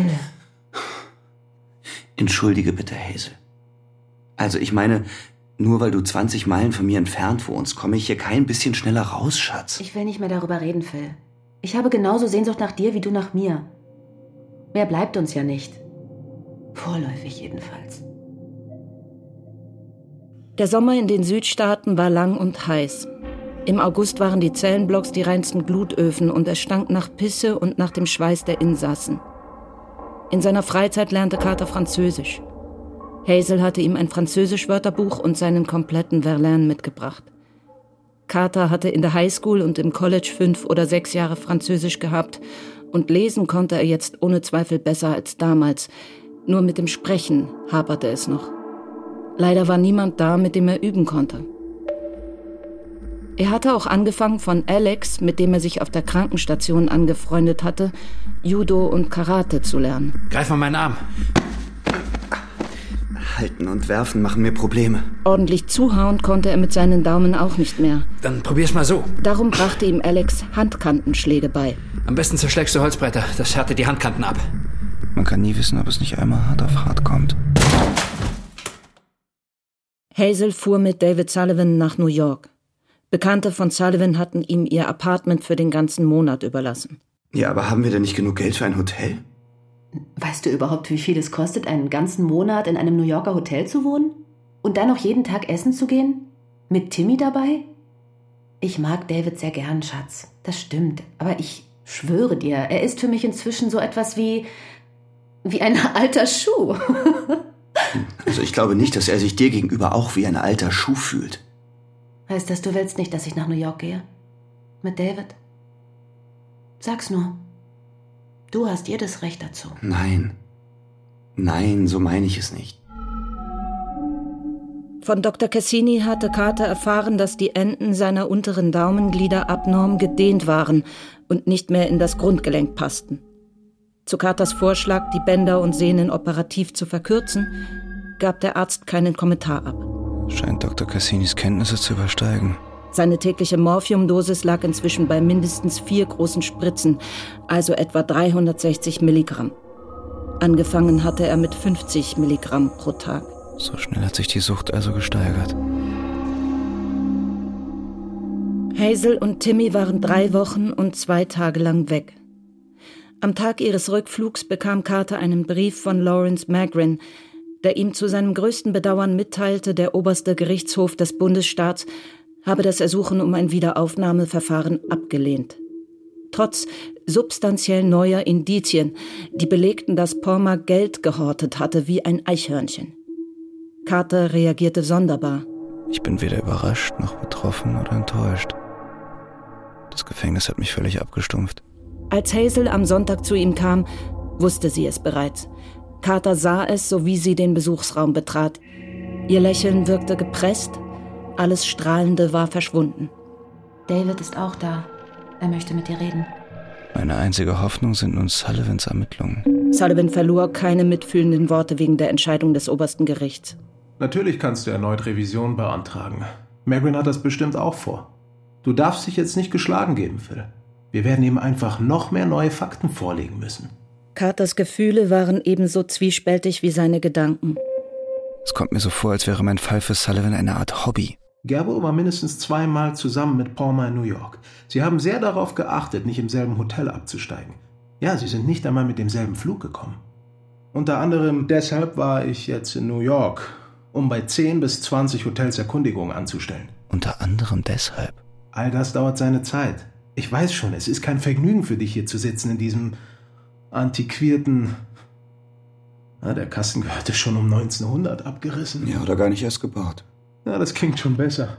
Entschuldige bitte, Hazel. Also ich meine, nur weil du 20 Meilen von mir entfernt wohnst, komme ich hier kein bisschen schneller raus, Schatz. Ich will nicht mehr darüber reden, Phil. Ich habe genauso Sehnsucht nach dir wie du nach mir. Mehr bleibt uns ja nicht. Vorläufig jedenfalls. Der Sommer in den Südstaaten war lang und heiß. Im August waren die Zellenblocks die reinsten Glutöfen und es stank nach Pisse und nach dem Schweiß der Insassen. In seiner Freizeit lernte Carter Französisch. Hazel hatte ihm ein Französisch-Wörterbuch und seinen kompletten Verlaine mitgebracht. Carter hatte in der Highschool und im College 5 oder 6 Jahre Französisch gehabt und lesen konnte er jetzt ohne Zweifel besser als damals. Nur mit dem Sprechen haperte es noch. Leider war niemand da, mit dem er üben konnte. Er hatte auch angefangen, von Alex, mit dem er sich auf der Krankenstation angefreundet hatte, Judo und Karate zu lernen. Greif mal meinen Arm. Halten und werfen machen mir Probleme. Ordentlich zuhauen konnte er mit seinen Daumen auch nicht mehr. Dann probier's mal so. Darum brachte ihm Alex Handkantenschläge bei. Am besten zerschlägst du Holzbretter, das härtet die Handkanten ab. Man kann nie wissen, ob es nicht einmal hart auf hart kommt. Hazel fuhr mit David Sullivan nach New York. Bekannte von Sullivan hatten ihm ihr Apartment für den ganzen Monat überlassen. Ja, aber haben wir denn nicht genug Geld für ein Hotel? Weißt du überhaupt, wie viel es kostet, einen ganzen Monat in einem New Yorker Hotel zu wohnen? Und dann noch jeden Tag essen zu gehen? Mit Timmy dabei? Ich mag David sehr gern, Schatz. Das stimmt. Aber ich schwöre dir, er ist für mich inzwischen so etwas wie ein alter Schuh. Also ich glaube nicht, dass er sich dir gegenüber auch wie ein alter Schuh fühlt. Heißt das, du willst nicht, dass ich nach New York gehe? Mit David? Sag's nur. Du hast jedes Recht dazu. Nein. Nein, so meine ich es nicht. Von Dr. Cassini hatte Carter erfahren, dass die Enden seiner unteren Daumenglieder abnorm gedehnt waren und nicht mehr in das Grundgelenk passten. Zu Carters Vorschlag, die Bänder und Sehnen operativ zu verkürzen, gab der Arzt keinen Kommentar ab. Scheint Dr. Cassinis Kenntnisse zu übersteigen. Seine tägliche Morphiumdosis lag inzwischen bei mindestens 4 großen Spritzen, also etwa 360 Milligramm. Angefangen hatte er mit 50 Milligramm pro Tag. So schnell hat sich die Sucht also gesteigert. Hazel und Timmy waren 3 Wochen und 2 Tage lang weg. Am Tag ihres Rückflugs bekam Carter einen Brief von Lawrence Magrin, der ihm zu seinem größten Bedauern mitteilte, der oberste Gerichtshof des Bundesstaats habe das Ersuchen um ein Wiederaufnahmeverfahren abgelehnt. Trotz substanziell neuer Indizien, die belegten, dass Palmer Geld gehortet hatte wie ein Eichhörnchen. Carter reagierte sonderbar. Ich bin weder überrascht noch betroffen oder enttäuscht. Das Gefängnis hat mich völlig abgestumpft. Als Hazel am Sonntag zu ihm kam, wusste sie es bereits. Carter sah es, so wie sie den Besuchsraum betrat. Ihr Lächeln wirkte gepresst, alles Strahlende war verschwunden. David ist auch da. Er möchte mit dir reden. Meine einzige Hoffnung sind nun Sullivans Ermittlungen. Sullivan verlor keine mitfühlenden Worte wegen der Entscheidung des obersten Gerichts. Natürlich kannst du erneut Revision beantragen. Magrin hat das bestimmt auch vor. Du darfst dich jetzt nicht geschlagen geben, Phil. Wir werden ihm einfach noch mehr neue Fakten vorlegen müssen. Carters Gefühle waren ebenso zwiespältig wie seine Gedanken. Es kommt mir so vor, als wäre mein Fall für Sullivan eine Art Hobby. Gerbo war mindestens 2 Mal zusammen mit Palmer in New York. Sie haben sehr darauf geachtet, nicht im selben Hotel abzusteigen. Ja, sie sind nicht einmal mit demselben Flug gekommen. Unter anderem deshalb war ich jetzt in New York, um bei 10 bis 20 Hotels Erkundigungen anzustellen. Unter anderem deshalb? All das dauert seine Zeit. Ich weiß schon, es ist kein Vergnügen für dich hier zu sitzen in diesem antiquierten... der Kasten gehörte schon um 1900 abgerissen. Ja, oder gar nicht erst gebaut. Ja, das klingt schon besser.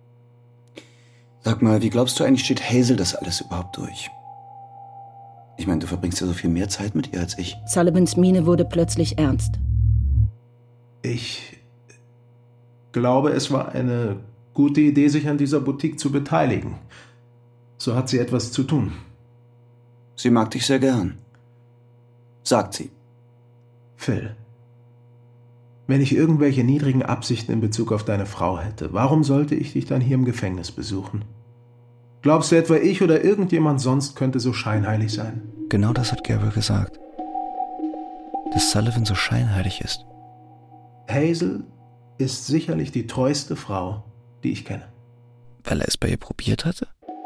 Sag mal, wie glaubst du eigentlich, steht Hazel das alles überhaupt durch? Ich meine, du verbringst ja so viel mehr Zeit mit ihr als ich. Sullivans Miene wurde plötzlich ernst. Ich glaube, es war eine gute Idee, sich an dieser Boutique zu beteiligen. So hat sie etwas zu tun. Sie mag dich sehr gern. Sagt sie. Phil, wenn ich irgendwelche niedrigen Absichten in Bezug auf deine Frau hätte, warum sollte ich dich dann hier im Gefängnis besuchen? Glaubst du etwa, ich oder irgendjemand sonst könnte so scheinheilig sein? Genau das hat Gabriel gesagt. Dass Sullivan so scheinheilig ist. Hazel ist sicherlich die treueste Frau, die ich kenne. Weil er es bei ihr probiert hatte?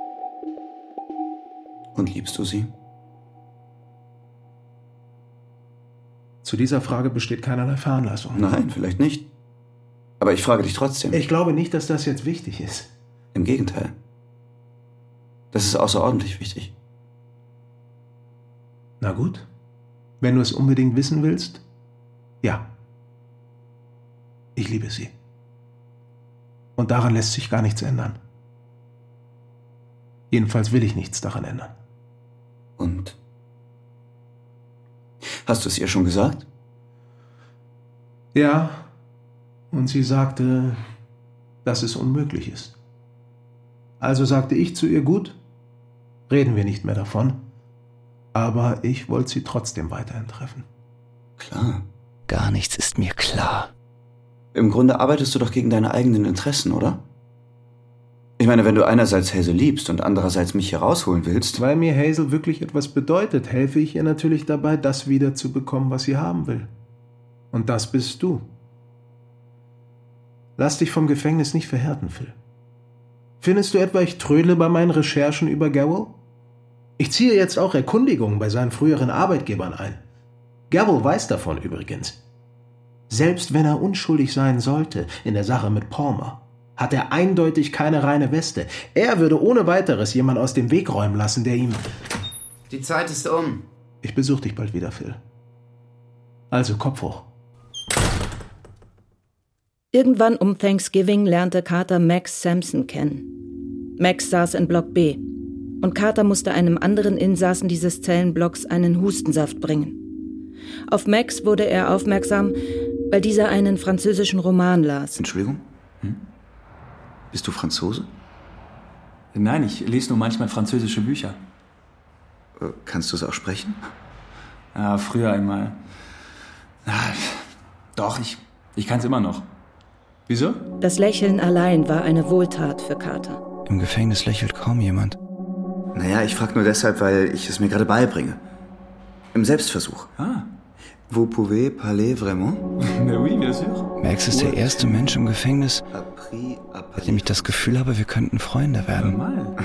Und liebst du sie? Zu dieser Frage besteht keinerlei Veranlassung. Nein, vielleicht nicht. Aber ich frage dich trotzdem. Ich glaube nicht, dass das jetzt wichtig ist. Im Gegenteil. Das ist außerordentlich wichtig. Na gut. Wenn du es unbedingt wissen willst, ja. Ich liebe sie. Und daran lässt sich gar nichts ändern. Jedenfalls will ich nichts daran ändern. Und? Hast du es ihr schon gesagt? Ja. Und sie sagte, dass es unmöglich ist. Also sagte ich zu ihr, gut, reden wir nicht mehr davon. Aber ich wollte sie trotzdem weiterhin treffen. Klar. Gar nichts ist mir klar. Im Grunde arbeitest du doch gegen deine eigenen Interessen, oder? Ich meine, wenn du einerseits Hazel liebst und andererseits mich hier rausholen willst... Weil mir Hazel wirklich etwas bedeutet, helfe ich ihr natürlich dabei, das wiederzubekommen, was sie haben will. Und das bist du. Lass dich vom Gefängnis nicht verhärten, Phil. Findest du etwa, ich trödle bei meinen Recherchen über Garrow? Ich ziehe jetzt auch Erkundigungen bei seinen früheren Arbeitgebern ein. Garrow weiß davon übrigens. Selbst wenn er unschuldig sein sollte in der Sache mit Palmer, hat er eindeutig keine reine Weste. Er würde ohne weiteres jemand aus dem Weg räumen lassen, der ihm... Die Zeit ist um. Ich besuche dich bald wieder, Phil. Also, Kopf hoch. Irgendwann um Thanksgiving lernte Carter Max Sampson kennen. Max saß in Block B und Carter musste einem anderen Insassen dieses Zellenblocks einen Hustensaft bringen. Auf Max wurde er aufmerksam, weil dieser einen französischen Roman las. Entschuldigung? Bist du Franzose? Nein, ich lese nur manchmal französische Bücher. Kannst du es auch sprechen? Ja, früher einmal. Doch, ich kann es immer noch. Wieso? Das Lächeln allein war eine Wohltat für Carter. Im Gefängnis lächelt kaum jemand. Naja, ich frage nur deshalb, weil ich es mir gerade beibringe. Im Selbstversuch. Vous pouvez parler vraiment? Mais oui, bien sûr. Max ist der erste Mensch im Gefängnis, bei dem ich das Gefühl habe, wir könnten Freunde werden.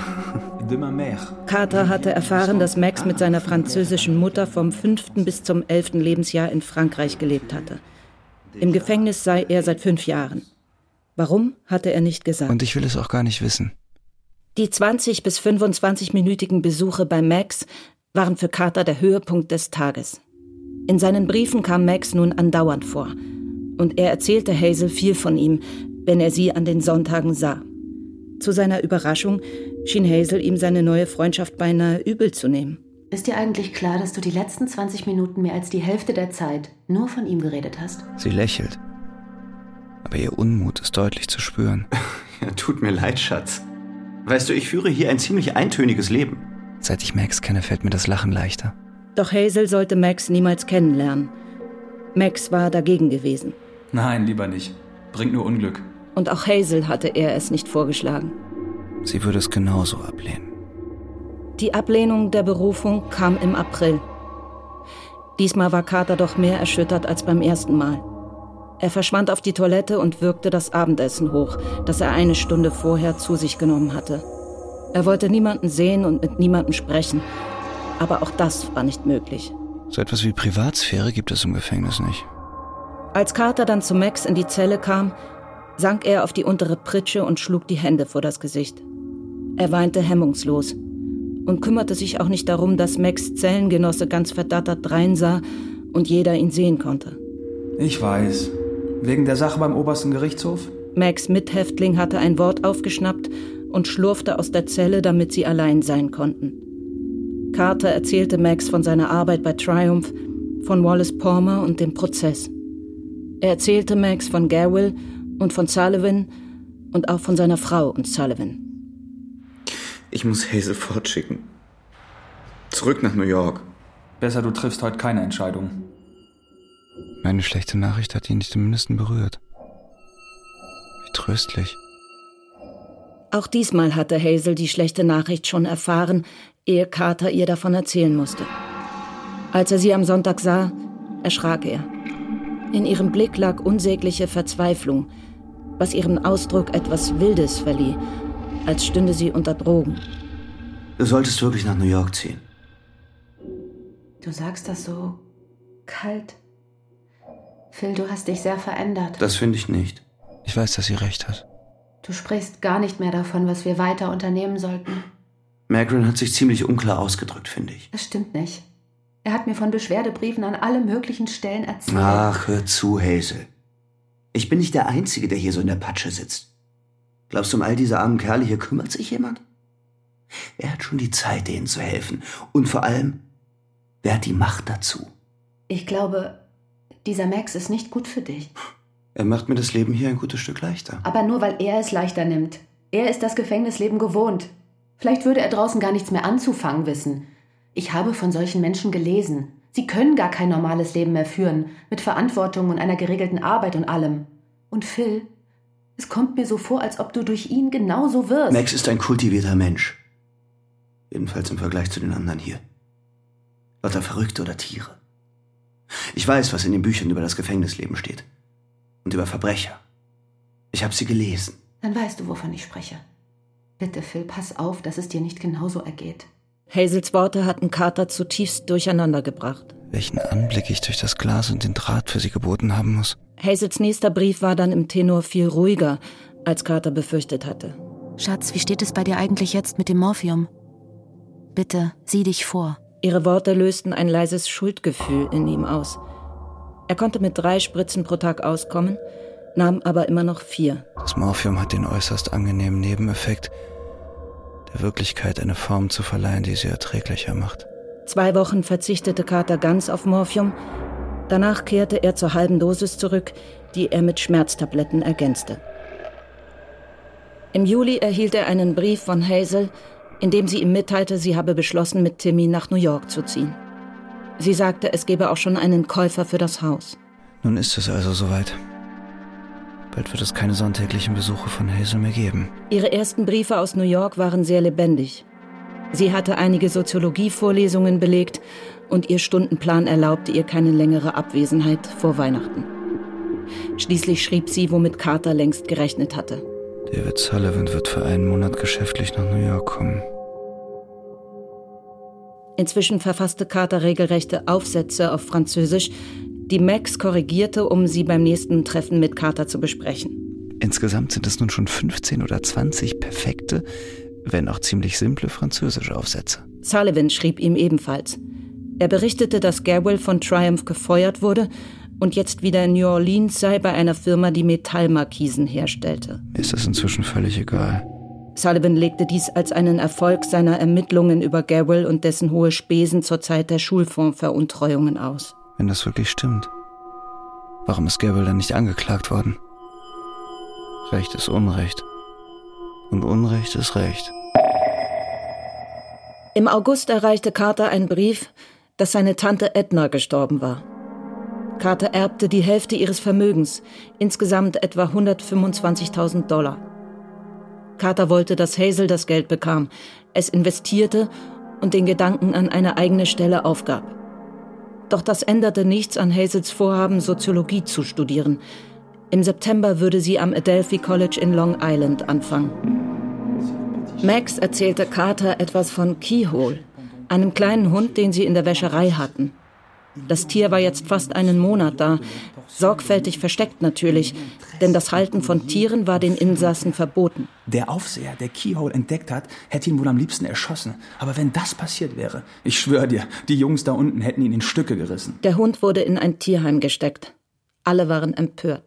Carter hatte erfahren, dass Max mit seiner französischen Mutter vom 5. bis zum 11. Lebensjahr in Frankreich gelebt hatte. Im Gefängnis sei er seit 5 Jahren. Warum, hatte er nicht gesagt. Und ich will es auch gar nicht wissen. Die 20- bis 25-minütigen Besuche bei Max waren für Carter der Höhepunkt des Tages. In seinen Briefen kam Max nun andauernd vor. Und er erzählte Hazel viel von ihm, wenn er sie an den Sonntagen sah. Zu seiner Überraschung schien Hazel ihm seine neue Freundschaft beinahe übel zu nehmen. Ist dir eigentlich klar, dass du die letzten 20 Minuten mehr als die Hälfte der Zeit nur von ihm geredet hast? Sie lächelt. Aber ihr Unmut ist deutlich zu spüren. Ja, tut mir leid, Schatz. Weißt du, ich führe hier ein ziemlich eintöniges Leben. Seit ich Max kenne, fällt mir das Lachen leichter. Doch Hazel sollte Max niemals kennenlernen. Max war dagegen gewesen. Nein, lieber nicht. Bringt nur Unglück. Und auch Hazel hatte er es nicht vorgeschlagen. Sie würde es genauso ablehnen. Die Ablehnung der Berufung kam im April. Diesmal war Carter doch mehr erschüttert als beim ersten Mal. Er verschwand auf die Toilette und würgte das Abendessen hoch, das er eine Stunde vorher zu sich genommen hatte. Er wollte niemanden sehen und mit niemandem sprechen. Aber auch das war nicht möglich. So etwas wie Privatsphäre gibt es im Gefängnis nicht. Als Carter dann zu Max in die Zelle kam, sank er auf die untere Pritsche und schlug die Hände vor das Gesicht. Er weinte hemmungslos und kümmerte sich auch nicht darum, dass Max' Zellengenosse ganz verdattert dreinsah und jeder ihn sehen konnte. Ich weiß. Wegen der Sache beim obersten Gerichtshof? Max' Mithäftling hatte ein Wort aufgeschnappt und schlurfte aus der Zelle, damit sie allein sein konnten. Carter erzählte Max von seiner Arbeit bei Triumph, von Wallace Palmer und dem Prozess. Er erzählte Max von Garwell und von Sullivan und auch von seiner Frau und Sullivan. Ich muss Hazel fortschicken. Zurück nach New York. Besser, du triffst heute keine Entscheidung. Meine schlechte Nachricht hat ihn nicht im Mindesten berührt. Wie tröstlich. Auch diesmal hatte Hazel die schlechte Nachricht schon erfahren, ehe Carter ihr davon erzählen musste. Als er sie am Sonntag sah, erschrak er. In ihrem Blick lag unsägliche Verzweiflung, was ihrem Ausdruck etwas Wildes verlieh, als stünde sie unter Drogen. Du solltest wirklich nach New York ziehen. Du sagst das so kalt. Phil, du hast dich sehr verändert. Das finde ich nicht. Ich weiß, dass sie recht hat. Du sprichst gar nicht mehr davon, was wir weiter unternehmen sollten. Magrin hat sich ziemlich unklar ausgedrückt, finde ich. Das stimmt nicht. Er hat mir von Beschwerdebriefen an alle möglichen Stellen erzählt. Ach, hör zu, Hazel. Ich bin nicht der Einzige, der hier so in der Patsche sitzt. Glaubst du, um all diese armen Kerle hier kümmert sich jemand? Wer hat schon die Zeit, denen zu helfen? Und vor allem, wer hat die Macht dazu? Ich glaube, dieser Max ist nicht gut für dich. Er macht mir das Leben hier ein gutes Stück leichter. Aber nur, weil er es leichter nimmt. Er ist das Gefängnisleben gewohnt. Vielleicht würde er draußen gar nichts mehr anzufangen wissen. Ich habe von solchen Menschen gelesen. Sie können gar kein normales Leben mehr führen, mit Verantwortung und einer geregelten Arbeit und allem. Und Phil, es kommt mir so vor, als ob du durch ihn genauso wirst. Max ist ein kultivierter Mensch. Jedenfalls im Vergleich zu den anderen hier. Lauter Verrückte oder Tiere. Ich weiß, was in den Büchern über das Gefängnisleben steht. Und über Verbrecher. Ich habe sie gelesen. Dann weißt du, wovon ich spreche. Bitte, Phil, pass auf, dass es dir nicht genauso ergeht. Hazels Worte hatten Carter zutiefst durcheinander gebracht. Welchen Anblick ich durch das Glas und den Draht für sie geboten haben muss. Hazels nächster Brief war dann im Tenor viel ruhiger, als Carter befürchtet hatte. Schatz, wie steht es bei dir eigentlich jetzt mit dem Morphium? Bitte, sieh dich vor. Ihre Worte lösten ein leises Schuldgefühl in ihm aus. Er konnte mit 3 Spritzen pro Tag auskommen, nahm aber immer noch 4. Das Morphium hat den äußerst angenehmen Nebeneffekt, der Wirklichkeit eine Form zu verleihen, die sie erträglicher macht. 2 Wochen verzichtete Carter ganz auf Morphium. Danach kehrte er zur halben Dosis zurück, die er mit Schmerztabletten ergänzte. Im Juli erhielt er einen Brief von Hazel, in dem sie ihm mitteilte, sie habe beschlossen, mit Timmy nach New York zu ziehen. Sie sagte, es gebe auch schon einen Käufer für das Haus. Nun ist es also soweit. Bald wird es keine sonntäglichen Besuche von Hazel mehr geben. Ihre ersten Briefe aus New York waren sehr lebendig. Sie hatte einige Soziologie-Vorlesungen belegt und ihr Stundenplan erlaubte ihr keine längere Abwesenheit vor Weihnachten. Schließlich schrieb sie, womit Carter längst gerechnet hatte. David Sullivan wird für einen Monat geschäftlich nach New York kommen. Inzwischen verfasste Carter regelrechte Aufsätze auf Französisch, die Max korrigierte, um sie beim nächsten Treffen mit Carter zu besprechen. Insgesamt sind es nun schon 15 oder 20 perfekte, wenn auch ziemlich simple französische Aufsätze. Sullivan schrieb ihm ebenfalls. Er berichtete, dass Garwell von Triumph gefeuert wurde und jetzt wieder in New Orleans sei bei einer Firma, die Metallmarkisen herstellte. Mir ist das inzwischen völlig egal. Sullivan legte dies als einen Erfolg seiner Ermittlungen über Garwell und dessen hohe Spesen zur Zeit der Schulfondsveruntreuungen aus. Wenn das wirklich stimmt, warum ist Garwell dann nicht angeklagt worden? Recht ist Unrecht. Und Unrecht ist Recht. Im August erreichte Carter ein Brief, dass seine Tante Edna gestorben war. Carter erbte die Hälfte ihres Vermögens, insgesamt etwa $125.000. Carter wollte, dass Hazel das Geld bekam, es investierte und den Gedanken an eine eigene Stelle aufgab. Doch das änderte nichts an Hazels Vorhaben, Soziologie zu studieren. Im September würde sie am Adelphi College in Long Island anfangen. Max erzählte Carter etwas von Keyhole, einem kleinen Hund, den sie in der Wäscherei hatten. Das Tier war jetzt fast einen Monat da, sorgfältig versteckt natürlich, denn das Halten von Tieren war den Insassen verboten. Der Aufseher, der Keyhole entdeckt hat, hätte ihn wohl am liebsten erschossen. Aber wenn das passiert wäre, ich schwöre dir, die Jungs da unten hätten ihn in Stücke gerissen. Der Hund wurde in ein Tierheim gesteckt. Alle waren empört.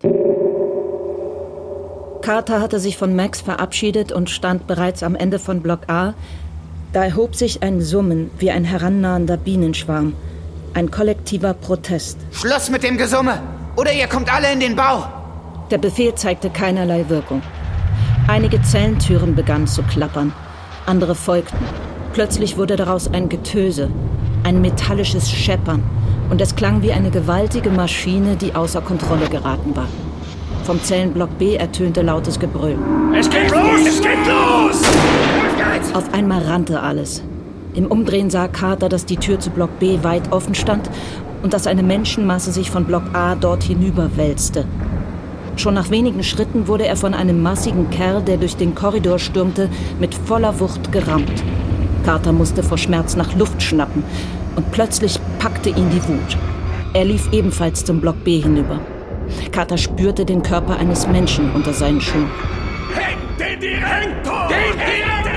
Carter hatte sich von Max verabschiedet und stand bereits am Ende von Block A. Da erhob sich ein Summen wie ein herannahender Bienenschwarm. Ein kollektiver Protest. Schluss mit dem Gesumme! Oder ihr kommt alle in den Bau! Der Befehl zeigte keinerlei Wirkung. Einige Zellentüren begannen zu klappern. Andere folgten. Plötzlich wurde daraus ein Getöse, ein metallisches Scheppern. Und es klang wie eine gewaltige Maschine, die außer Kontrolle geraten war. Vom Zellenblock B ertönte lautes Gebrüll. Es geht los! Es geht los! Auf einmal rannte alles. Im Umdrehen sah Carter, dass die Tür zu Block B weit offen stand und dass eine Menschenmasse sich von Block A dort hinüberwälzte. Schon nach wenigen Schritten wurde er von einem massigen Kerl, der durch den Korridor stürmte, mit voller Wucht gerammt. Carter musste vor Schmerz nach Luft schnappen und plötzlich packte ihn die Wut. Er lief ebenfalls zum Block B hinüber. Carter spürte den Körper eines Menschen unter seinen Schuhen. Hängt den Direktor! Den Direktor!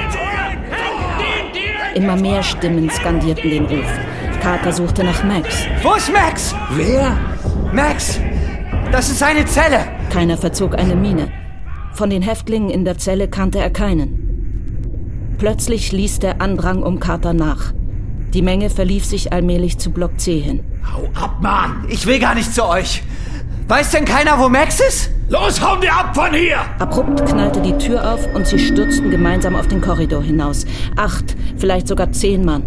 Immer mehr Stimmen skandierten den Ruf. Carter suchte nach Max. Wo ist Max? Wer? Max! Das ist seine Zelle! Keiner verzog eine Miene. Von den Häftlingen in der Zelle kannte er keinen. Plötzlich ließ der Andrang um Carter nach. Die Menge verlief sich allmählich zu Block C hin. Hau ab, Mann! Ich will gar nicht zu euch! Weiß denn keiner, wo Max ist? Los, hauen wir ab von hier! Abrupt knallte die Tür auf und sie stürzten gemeinsam auf den Korridor hinaus. 8, vielleicht sogar 10 Mann.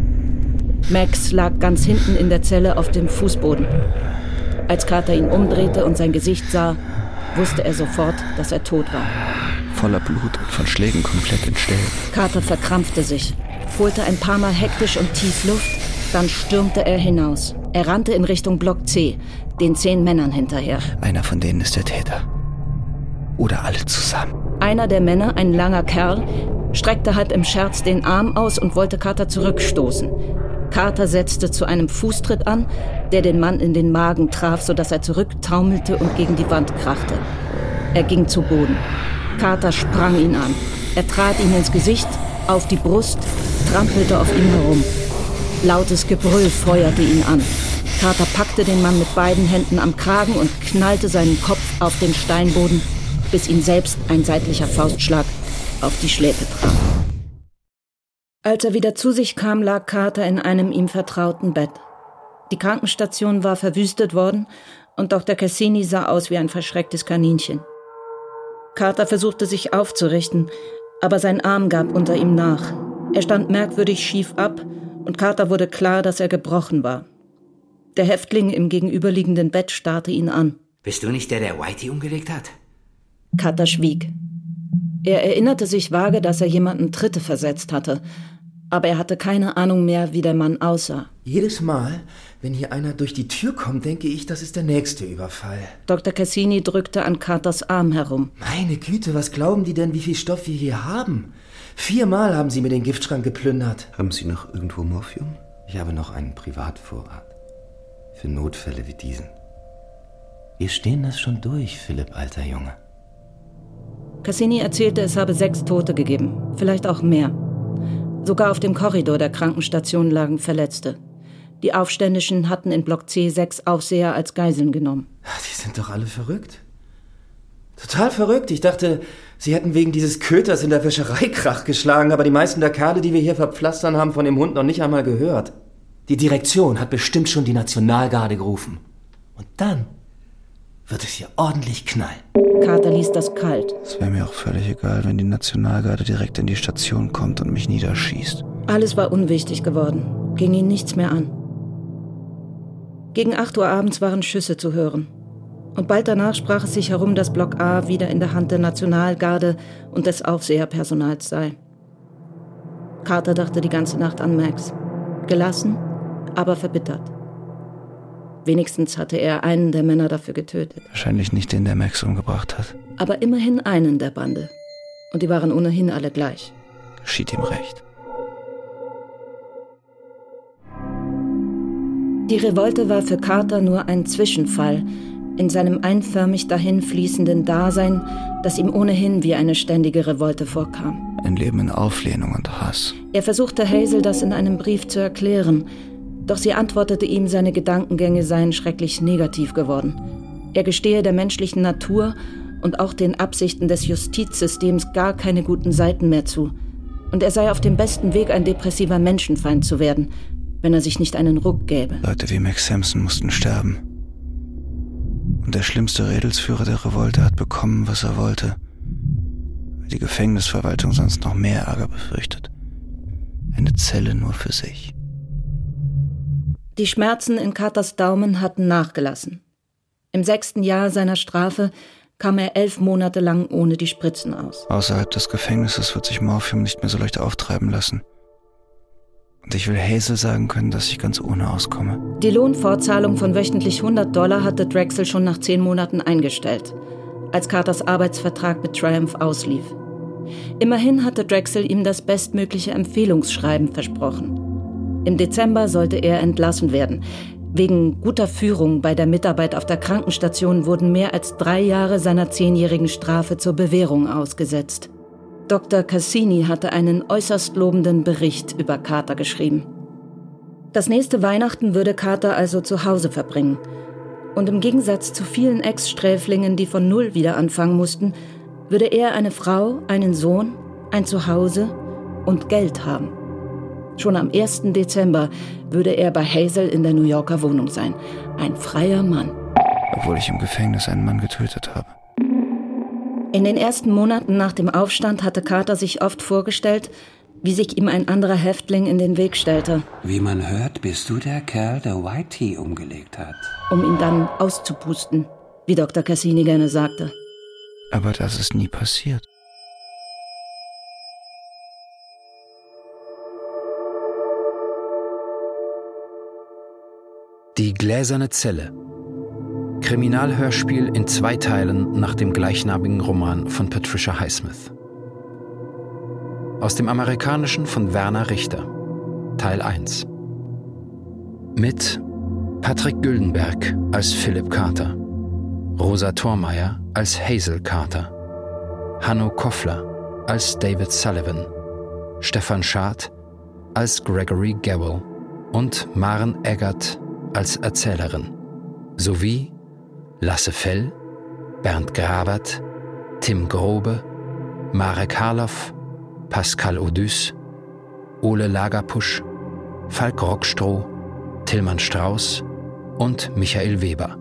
Max lag ganz hinten in der Zelle auf dem Fußboden. Als Carter ihn umdrehte und sein Gesicht sah, wusste er sofort, dass er tot war. Voller Blut und von Schlägen komplett entstellt. Carter verkrampfte sich, holte ein paar Mal hektisch und tief Luft, dann stürmte er hinaus. Er rannte in Richtung Block C, den 10 Männern hinterher. Einer von denen ist der Täter. Oder alle zusammen. Einer der Männer, ein langer Kerl, streckte halb im Scherz den Arm aus und wollte Carter zurückstoßen. Carter setzte zu einem Fußtritt an, der den Mann in den Magen traf, sodass er zurücktaumelte und gegen die Wand krachte. Er ging zu Boden. Carter sprang ihn an. Er trat ihm ins Gesicht, auf die Brust, trampelte auf ihm herum. Lautes Gebrüll feuerte ihn an. Carter packte den Mann mit beiden Händen am Kragen und knallte seinen Kopf auf den Steinboden, bis ihn selbst ein seitlicher Faustschlag auf die Schläfe traf. Als er wieder zu sich kam, lag Carter in einem ihm vertrauten Bett. Die Krankenstation war verwüstet worden und Dr. Cassini sah aus wie ein verschrecktes Kaninchen. Carter versuchte sich aufzurichten, aber sein Arm gab unter ihm nach. Er stand merkwürdig schief ab und Carter wurde klar, dass er gebrochen war. Der Häftling im gegenüberliegenden Bett starrte ihn an. Bist du nicht der Whitey umgelegt hat? Carter schwieg. Er erinnerte sich vage, dass er jemanden Tritte versetzt hatte, aber er hatte keine Ahnung mehr, wie der Mann aussah. Jedes Mal, wenn hier einer durch die Tür kommt, denke ich, das ist der nächste Überfall. Dr. Cassini drückte an Carters Arm herum. Meine Güte, was glauben die denn, wie viel Stoff wir hier haben? 4 Mal haben sie mir den Giftschrank geplündert. Haben Sie noch irgendwo Morphium? Ich habe noch einen Privatvorrat. Für Notfälle wie diesen. Wir stehen das schon durch, Philipp, alter Junge. Cassini erzählte, es habe 6 Tote gegeben, vielleicht auch mehr. Sogar auf dem Korridor der Krankenstation lagen Verletzte. Die Aufständischen hatten in Block C 6 Aufseher als Geiseln genommen. Die sind doch alle verrückt. Total verrückt. Ich dachte, sie hätten wegen dieses Köters in der Wäscherei Krach geschlagen, aber die meisten der Kerle, die wir hier verpflastern, haben von dem Hund noch nicht einmal gehört. Die Direktion hat bestimmt schon die Nationalgarde gerufen. Und dann wird es hier ordentlich knallen. Carter ließ das kalt. Es wäre mir auch völlig egal, wenn die Nationalgarde direkt in die Station kommt und mich niederschießt. Alles war unwichtig geworden, ging ihn nichts mehr an. Gegen 8 Uhr abends waren Schüsse zu hören. Und bald danach sprach es sich herum, dass Block A wieder in der Hand der Nationalgarde und des Aufseherpersonals sei. Carter dachte die ganze Nacht an Max. Gelassen, aber verbittert. Wenigstens hatte er einen der Männer dafür getötet. Wahrscheinlich nicht den, der Max umgebracht hat. Aber immerhin einen der Bande. Und die waren ohnehin alle gleich. Geschieht ihm recht. Die Revolte war für Carter nur ein Zwischenfall in seinem einförmig dahinfließenden Dasein, das ihm ohnehin wie eine ständige Revolte vorkam. Ein Leben in Auflehnung und Hass. Er versuchte Hazel das in einem Brief zu erklären, doch sie antwortete ihm, seine Gedankengänge seien schrecklich negativ geworden. Er gestehe der menschlichen Natur und auch den Absichten des Justizsystems gar keine guten Seiten mehr zu. Und er sei auf dem besten Weg, ein depressiver Menschenfeind zu werden, wenn er sich nicht einen Ruck gäbe. Leute wie Max Sampson mussten sterben. Und der schlimmste Rädelsführer der Revolte hat bekommen, was er wollte, weil die Gefängnisverwaltung sonst noch mehr Ärger befürchtet. Eine Zelle nur für sich. Die Schmerzen in Carters Daumen hatten nachgelassen. Im 6. Jahr seiner Strafe kam er 11 Monate lang ohne die Spritzen aus. Außerhalb des Gefängnisses wird sich Morphium nicht mehr so leicht auftreiben lassen. Und ich will Hazel sagen können, dass ich ganz ohne auskomme. Die Lohnfortzahlung von wöchentlich $100 hatte Drexel schon nach 10 Monaten eingestellt, als Carters Arbeitsvertrag mit Triumph auslief. Immerhin hatte Drexel ihm das bestmögliche Empfehlungsschreiben versprochen. Im Dezember sollte er entlassen werden. Wegen guter Führung bei der Mitarbeit auf der Krankenstation wurden mehr als 3 Jahre seiner 10-jährigen Strafe zur Bewährung ausgesetzt. Dr. Cassini hatte einen äußerst lobenden Bericht über Carter geschrieben. Das nächste Weihnachten würde Carter also zu Hause verbringen. Und im Gegensatz zu vielen Ex-Sträflingen, die von Null wieder anfangen mussten, würde er eine Frau, einen Sohn, ein Zuhause und Geld haben. Schon am 1. Dezember würde er bei Hazel in der New Yorker Wohnung sein. Ein freier Mann. Obwohl ich im Gefängnis einen Mann getötet habe. In den ersten Monaten nach dem Aufstand hatte Carter sich oft vorgestellt, wie sich ihm ein anderer Häftling in den Weg stellte. Wie man hört, bist du der Kerl, der White Tea umgelegt hat. Um ihn dann auszupusten, wie Dr. Cassini gerne sagte. Aber das ist nie passiert. Die gläserne Zelle. Kriminalhörspiel in 2 Teilen nach dem gleichnamigen Roman von Patricia Highsmith. Aus dem Amerikanischen von Werner Richter. Teil 1. Mit Patrick Güldenberg als Philip Carter, Rosa Thormeyer als Hazel Carter, Hanno Koffler als David Sullivan, Stefan Schad als Gregory Gowell und Maren Eggert als Erzählerin, sowie Lasse Fell, Bernd Gravert, Tim Grobe, Marek Harloff, Pascal Odüs, Ole Lagerpusch, Falk Rockstroh, Tilman Strauß und Michael Weber.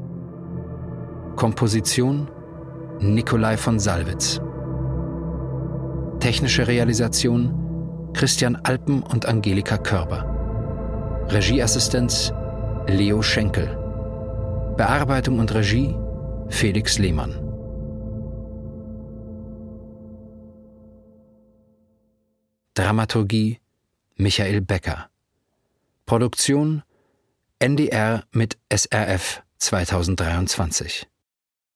Komposition Nikolai von Salwitz. Technische Realisation Christian Alpen und Angelika Körber. Regieassistenz Leo Schenkel. Bearbeitung und Regie Felix Lehmann. Dramaturgie Michael Becker. Produktion NDR mit SRF 2023.